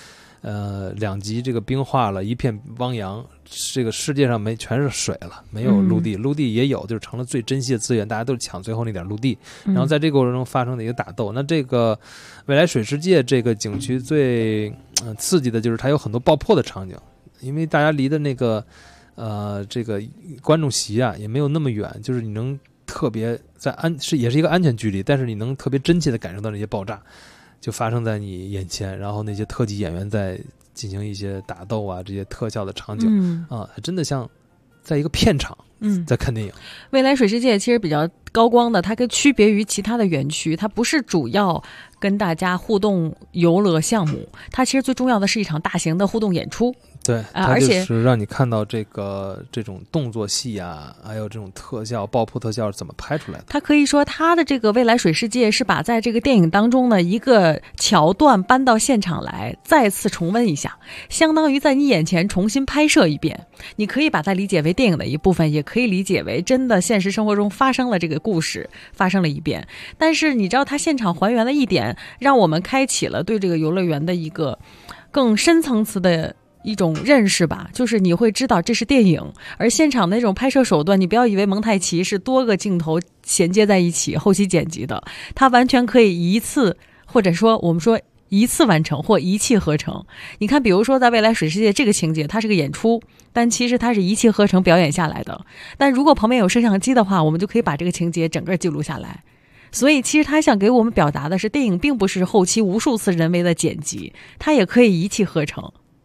2极这个冰化了，一片汪洋，这个世界上全是水了，没有陆地，陆地也有，就是成了最珍惜的资源，大家都抢最后那点陆地，然后在这个过程中发生的一个打斗。那这个未来水世界这个景区最刺激的就是它有很多爆破的场景，因为大家离的那个这个观众席也没有那么远，就是你能特别也是一个安全距离，但是你能特别真切的感受到那些爆炸就发生在你眼前，然后那些特技演员在进行一些打斗这些特效的场景真的像在一个片场在看电影。 未来水世界其实比较高光的，它跟区别于其他的园区，它不是主要跟大家互动游乐项目，它其实最重要的是一场大型的互动演出。 对，而且是让你看到这种动作戏还有这种特效、爆破特效是怎么拍出来的。它可以说，它的这个未来水世界是把在这个电影当中的一个桥段搬到现场来，再次重温一下，相当于在你眼前重新拍摄一遍。你可以把它理解为电影的一部分，也可以理解为真的现实生活中发生了这个故事，发生了一遍。但是你知道，它现场还原了一点，让我们开启了对这个游乐园的一个更深层次的一种认识吧，就是你会知道这是电影，而现场的那种拍摄手段，你不要以为蒙太奇是多个镜头衔接在一起后期剪辑的，它完全可以一次，或者说我们说一次完成或一气呵成。你看比如说在未来水世界这个情节，它是个演出，但其实它是一气呵成表演下来的，但如果旁边有摄像机的话，我们就可以把这个情节整个记录下来。所以其实他想给我们表达的是，电影并不是后期无数次人为的剪辑，它也可以一气呵成。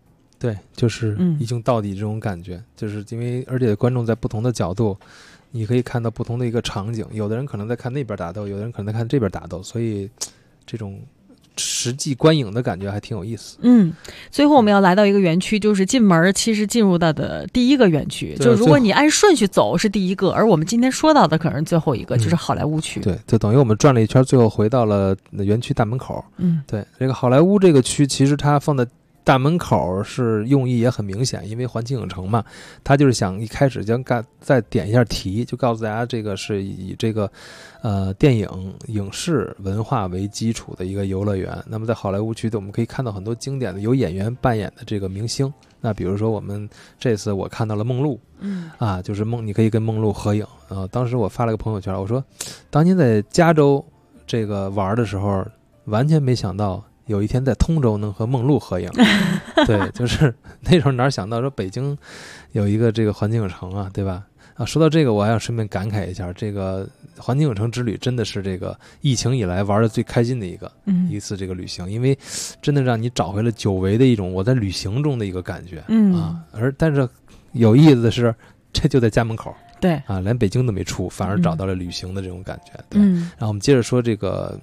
对，就是一镜到底这种感觉，就是因为而且观众在不同的角度，你可以看到不同的一个场景，有的人可能在看那边打斗，有的人可能在看这边打斗，所以这种实际观影的感觉还挺有意思。 最后我们要来到一个园区，就是进门其实进入到的第一个园区，就如果你按顺序走是第一个，而我们今天说到的可能是最后一个，就是好莱坞区。 对，就等于我们转了一圈，最后回到了园区大门口。对，这个好莱坞这个区其实它放在大门口是用意也很明显，因为环球影城嘛，他就是想一开始将再点一下题，就告诉大家这个是以这个电影影视文化为基础的一个游乐园。那么在好莱坞区的我们可以看到很多经典的有演员扮演的这个明星，那比如说我们这次我看到了梦露，就是你可以跟梦露合影。当时我发了个朋友圈，我说当年在加州这个玩的时候，完全没想到有一天在通州能和梦露合影。对，就是那时候哪想到说北京有一个这个环球影城啊，对吧？说到这个我还要顺便感慨一下，这个环球影城之旅真的是这个疫情以来玩的最开心的一次这个旅行，因为真的让你找回了久违的一种我在旅行中的一个感觉。但是有意思的是这就在家门口。 对连北京都没出，反而找到了旅行的这种感觉。对，然后我们接着说这个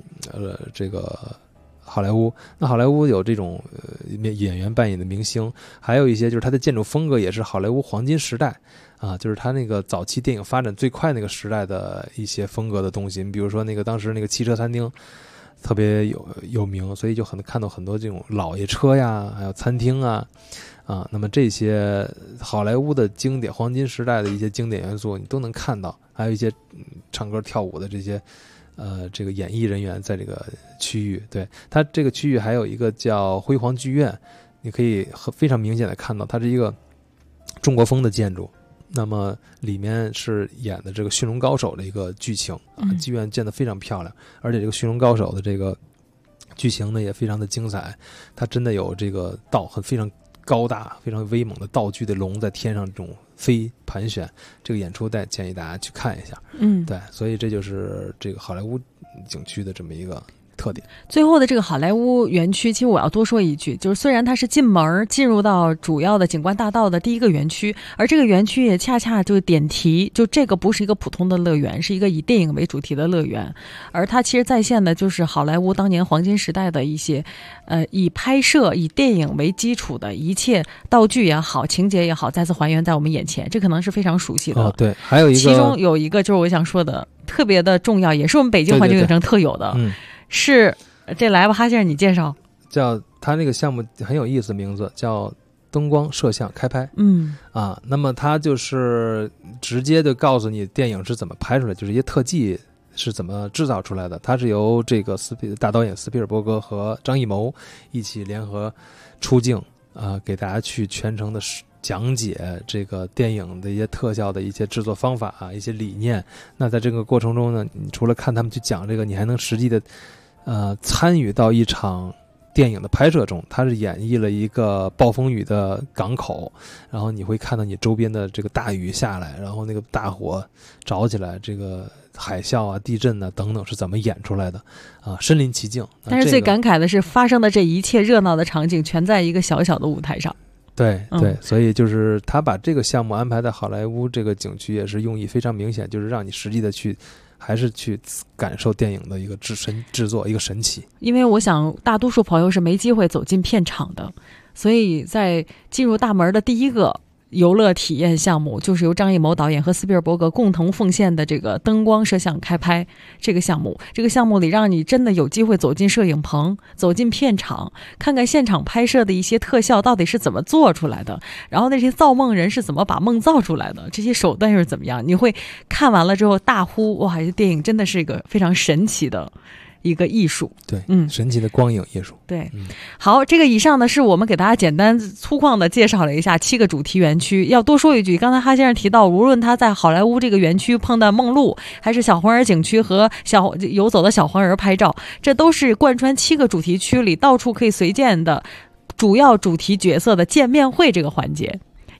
好莱坞。那好莱坞有这种演员扮演的明星，还有一些就是它的建筑风格也是好莱坞黄金时代就是它那个早期电影发展最快那个时代的一些风格的东西。你比如说那个当时那个汽车餐厅特别有名，所以就看到很多这种老爷车呀，还有餐厅那么这些好莱坞的经典黄金时代的一些经典元素你都能看到，还有一些唱歌跳舞的这些这个演艺人员在这个区域。对，它这个区域还有一个叫辉煌剧院，你可以非常明显的看到它是一个中国风的建筑，那么里面是演的这个驯龙高手的一个剧情剧院建得非常漂亮，而且这个驯龙高手的这个剧情呢也非常的精彩，它真的有这个非常高大非常威猛的道具的龙在天上这种飞盘旋，这个演出建议大家去看一下。对，所以这就是这个好莱坞景区的这么一个特点。 最后的这个好莱坞园区，其实我要多说一句，就是虽然它是进门进入到主要的景观大道的第一个园区，而这个园区也恰恰就点题，就这个不是一个普通的乐园，是一个以电影为主题的乐园，而它其实再现的就是好莱坞当年黄金时代的一些以拍摄以电影为基础的一切道具也好情节也好再次还原在我们眼前，这可能是非常熟悉的。 对，还有一个其中有一个就是我想说的特别的重要，也是我们北京环球影城特有的。是这来吧，哈先生你介绍。 叫他那个项目很有意思，名字叫灯光摄像开拍。那么他就是直接就告诉你电影是怎么拍出来，就是一些特技是怎么制造出来的。它是由这个大导演斯皮尔伯格和张艺谋一起联合出镜给大家去全程的讲解这个电影的一些特效的一些制作方法一些理念。那在这个过程中呢，你除了看他们去讲这个，你还能实际的参与到一场电影的拍摄中。它是演绎了一个暴风雨的港口，然后你会看到你周边的这个大雨下来，然后那个大火着起来，这个海啸地震等等是怎么演出来的身临其境。 但是最感慨的是发生的这一切热闹的场景全在一个小小的舞台上。 对，所以就是他把这个项目安排在好莱坞这个景区也是用意非常明显，就是让你实际的还是去感受电影的一个制作一个神奇。因为我想大多数朋友是没机会走进片场的，所以在进入大门的第一个游乐体验项目就是由张艺谋导演和斯皮尔伯格共同奉献的这个灯光摄像开拍这个项目。这个项目里让你真的有机会走进摄影棚，走进片场，看看现场拍摄的一些特效到底是怎么做出来的，然后那些造梦人是怎么把梦造出来的，这些手段又是怎么样，你会看完了之后大呼哇，这电影真的是一个非常神奇的一个艺术。 对，神奇的光影艺术。 对，好，这个以上呢是我们给大家简单粗犷的介绍了一下7个主题园区。要多说一句，刚才哈先生提到，无论他在好莱坞这个园区碰到梦露，还是小黄人景区和游走的小黄人拍照，这都是贯穿7个主题区里到处可以随见的主要主题角色的见面会这个环节。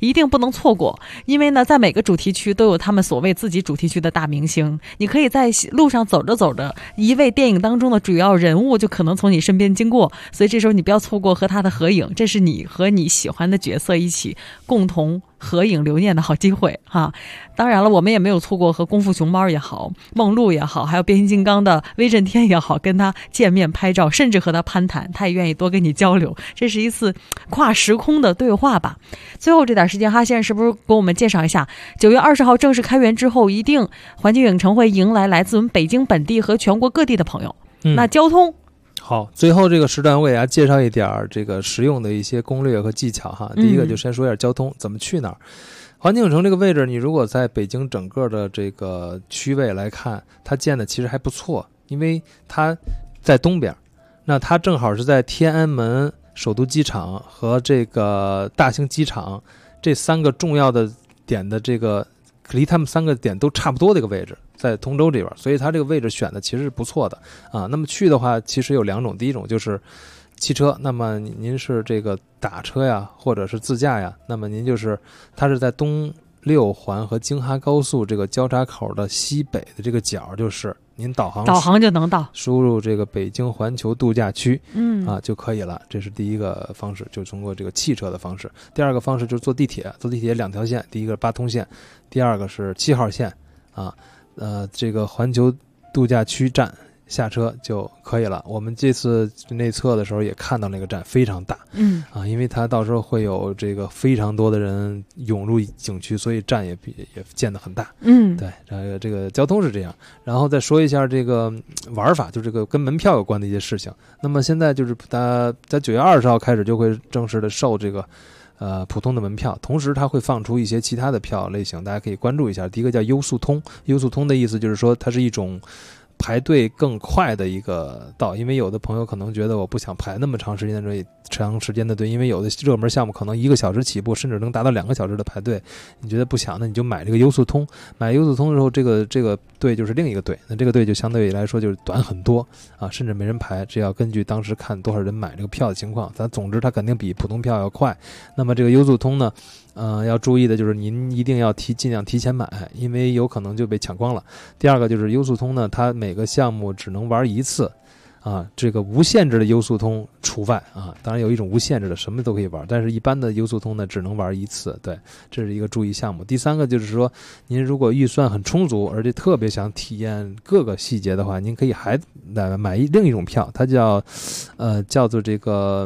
一定不能错过。因为呢，在每个主题区都有他们所谓自己主题区的大明星，你可以在路上走着走着，一位电影当中的主要人物就可能从你身边经过，所以这时候你不要错过和他的合影，这是你和你喜欢的角色一起共同合影留念的好机会哈。当然了，我们也没有错过和功夫熊猫也好，梦露也好，还有变形金刚的威震天也好，跟他见面拍照，甚至和他攀谈，他也愿意多跟你交流，这是一次跨时空的对话吧。最后这点时间，哈先生是不是给我们介绍一下9月20号正式开园之后，一定环球影城会迎来来自我们北京本地和全国各地的朋友。那交通好，最后这个时段我给大家介绍一点这个实用的一些攻略和技巧哈。第一个就先说一下交通，怎么去哪儿。环球影城这个位置，你如果在北京整个的这个区位来看，它建的其实还不错，因为它在东边，那它正好是在天安门、首都机场和这个大兴机场这3个重要的点的这个离他们3个点都差不多的一个位置，在通州这边，所以它这个位置选的其实是不错的啊。那么去的话，其实有2种，第一种就是汽车，那么您是这个打车呀，或者是自驾呀，那么您就是它是在东6环和京哈高速这个交叉口的西北的这个角，就是您导航就能到， 输入这个北京环球度假区就可以了。这是第一个方式，就是通过这个汽车的方式。第二个方式就是坐地铁2条线，第一个8通线，第二个是7号线啊。这个环球度假区站下车就可以了。我们这次内测的时候也看到那个站非常大，因为它到时候会有这个非常多的人涌入景区，所以站也建得很大。对，这个交通是这样。然后再说一下这个玩法，就这个跟门票有关的一些事情。那么现在就是它在9月20号开始就会正式的售这个普通的门票，同时它会放出一些其他的票类型，大家可以关注一下。第一个叫优速通，优速通的意思就是说它是一种排队更快的一个道，因为有的朋友可能觉得我不想排那么长时间的队，因为有的热门项目可能1个小时起步，甚至能达到2个小时的排队，你觉得不想，那你就买这个优速通。买优速通的时候，这个队就是另一个队，那这个队就相对来说就是短很多啊，甚至没人排，这要根据当时看多少人买这个票的情况，总之它肯定比普通票要快。那么这个优速通呢，要注意的就是您一定要尽量提前买，因为有可能就被抢光了。第二个就是优速通呢，它每个项目只能玩1次啊，这个无限制的优速通除外啊。当然有一种无限制的，什么都可以玩，但是一般的优速通呢只能玩1次。对，这是一个注意项目。第三个就是说，您如果预算很充足，而且特别想体验各个细节的话，您可以还买另一种票，它叫做这个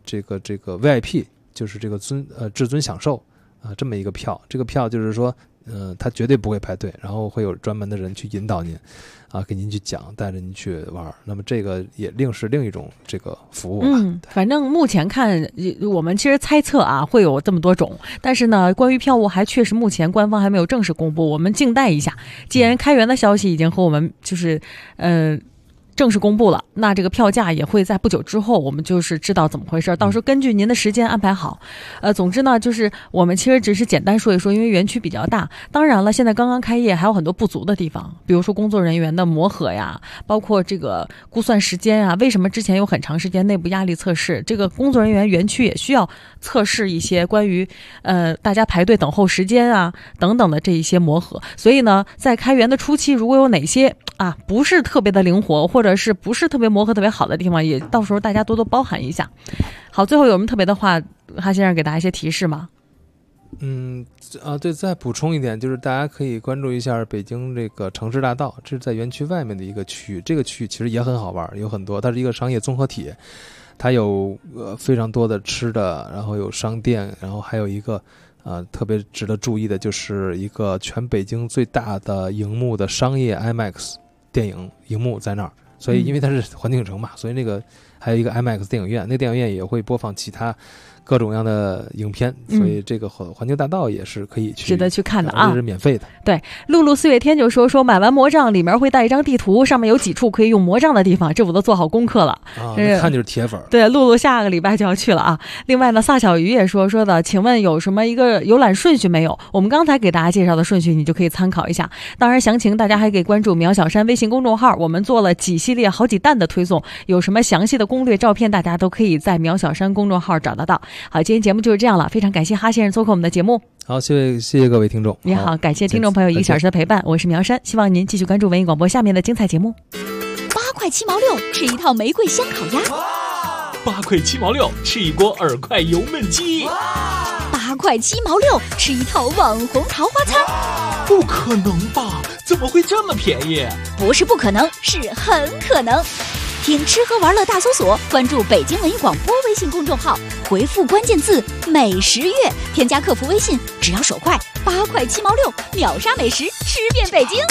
VIP， 就是这个至尊享受这么一个票。这个票就是说它绝对不会排队，然后会有专门的人去引导您给您去讲，带着您去玩。那么这个也是另一种这个服务吧。 反正目前看我们其实猜测会有这么多种，但是呢关于票务还确实目前官方还没有正式公布，我们静待一下。既然开园的消息已经和我们就是正式公布了，那这个票价也会在不久之后我们就是知道怎么回事，到时候根据您的时间安排好。总之呢，就是我们其实只是简单说一说，因为园区比较大，当然了现在刚刚开业还有很多不足的地方，比如说工作人员的磨合呀，包括这个估算时间啊，为什么之前有很长时间内部压力测试，这个工作人员园区也需要测试一些关于大家排队等候时间啊等等的这一些磨合。所以呢在开园的初期，如果有哪些不是特别的灵活，或者是不是特别磨合特别好的地方，也到时候大家多多包涵一下。好，最后有什么特别的话，哈先生给大家一些提示吗？ 对，再补充一点，就是大家可以关注一下北京这个城市大道，这是在园区外面的一个区域，这个区域其实也很好玩，有很多，它是一个商业综合体，它有非常多的吃的，然后有商店，然后还有一个特别值得注意的就是一个全北京最大的荧幕的商业 IMAX 电影荧幕在那儿，所以因为它是环球影城嘛，所以那个还有一个 IMAX 电影院，那个电影院也会播放其他各种各样的影片，所以这个环球大道也是可以去值得去看的这是免费的。 对，露露4月天就说买完魔杖里面会带一张地图，上面有几处可以用魔杖的地方，这我都做好功课了看就是铁粉。 对，露露下个礼拜就要去了另外呢，萨小鱼也说的，请问有什么一个游览顺序没有？我们刚才给大家介绍的顺序你就可以参考一下，当然详情大家还可以关注苗小山微信公众号，我们做了几系列好几弹的推送，有什么详细的攻略照片，大家都可以在苗小山公众号找得到。好，今天节目就是这样了，非常感谢哈先生做客我们的节目。 好，谢谢各位听众。 也好，感谢听众朋友1个小时的陪伴，我是苗山，希望您继续关注文艺广播下面的精彩节目。 8块7毛6，吃一套玫瑰香烤鸭。 8块7毛6，吃一锅2块油焖鸡。 8块7毛6，吃一套网红桃花餐。 不可能吧？怎么会这么便宜？ 不是不可能，是很可能。听吃喝玩乐大搜索，关注北京文艺广播微信公众号，回复关键字美食月，添加客服微信，只要手快，8块7毛6，秒杀美食，吃遍北京。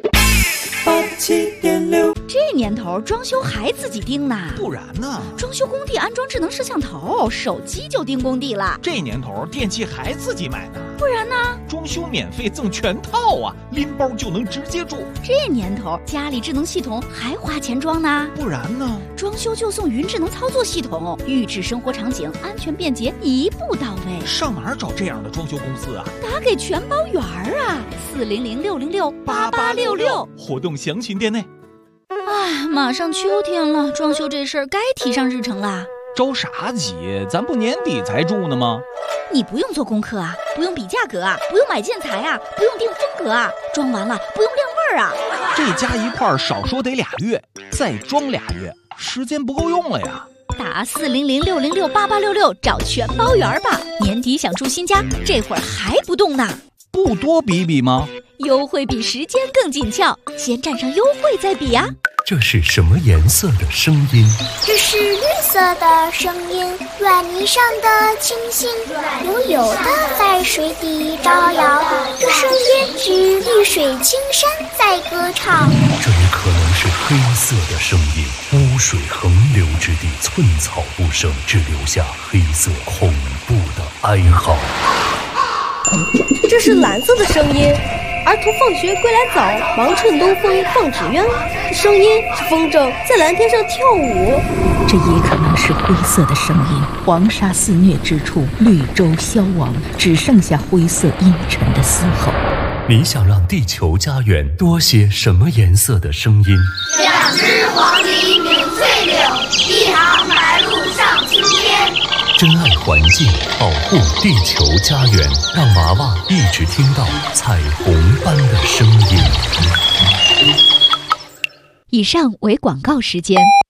87.6， 这年头装修还自己盯呢？ 不然呢？ 装修工地安装智能摄像头，手机就盯工地了。 这年头电器还自己买呢？ 不然呢？ 装修免费赠全套啊，拎包就能直接住。 这年头家里智能系统还花钱装呢？ 不然呢？ 装修就送云智能操作系统，预制生活场景，安全便捷，一步到位。 上哪儿找这样的装修公司啊？ 打给全包圆啊，400-606-8866， 活动详询店内。 马上秋天了，装修这事儿该提上日程啦。 着啥急？咱不年底才住呢吗？ 你不用做功课啊，不用比价格啊，不用买建材啊，不用定风格啊，装完了不用晾味儿啊。 这加一块少说得2月，再装2月，时间不够用了呀。 打400-606-8866找全包圆吧。年底想住新家，这会儿还不动呢？ 不多比比吗？ 优惠比时间更紧俏，先占上优惠再比啊。 这是什么颜色的声音？ 这是绿色的声音，软泥上的清新，悠悠的在水底招摇。这声音是绿水青山在歌唱。 这也可能是黑色的声音，污水横流之地，寸草不生，只留下黑色恐怖的哀嚎。 这是蓝色的声音，儿童放学归来早，忙趁东风放纸鸢。声音是风筝在蓝天上跳舞。 这也可能是灰色的声音，黄沙肆虐之处，绿洲消亡，只剩下灰色阴沉的嘶吼。 你想让地球家园多些什么颜色的声音 2只黄鹂鸣翠柳，1行白鹭上青天。 珍爱环境，保护地球家园，让娃娃一直听到彩虹般的声音。 以上为广告时间。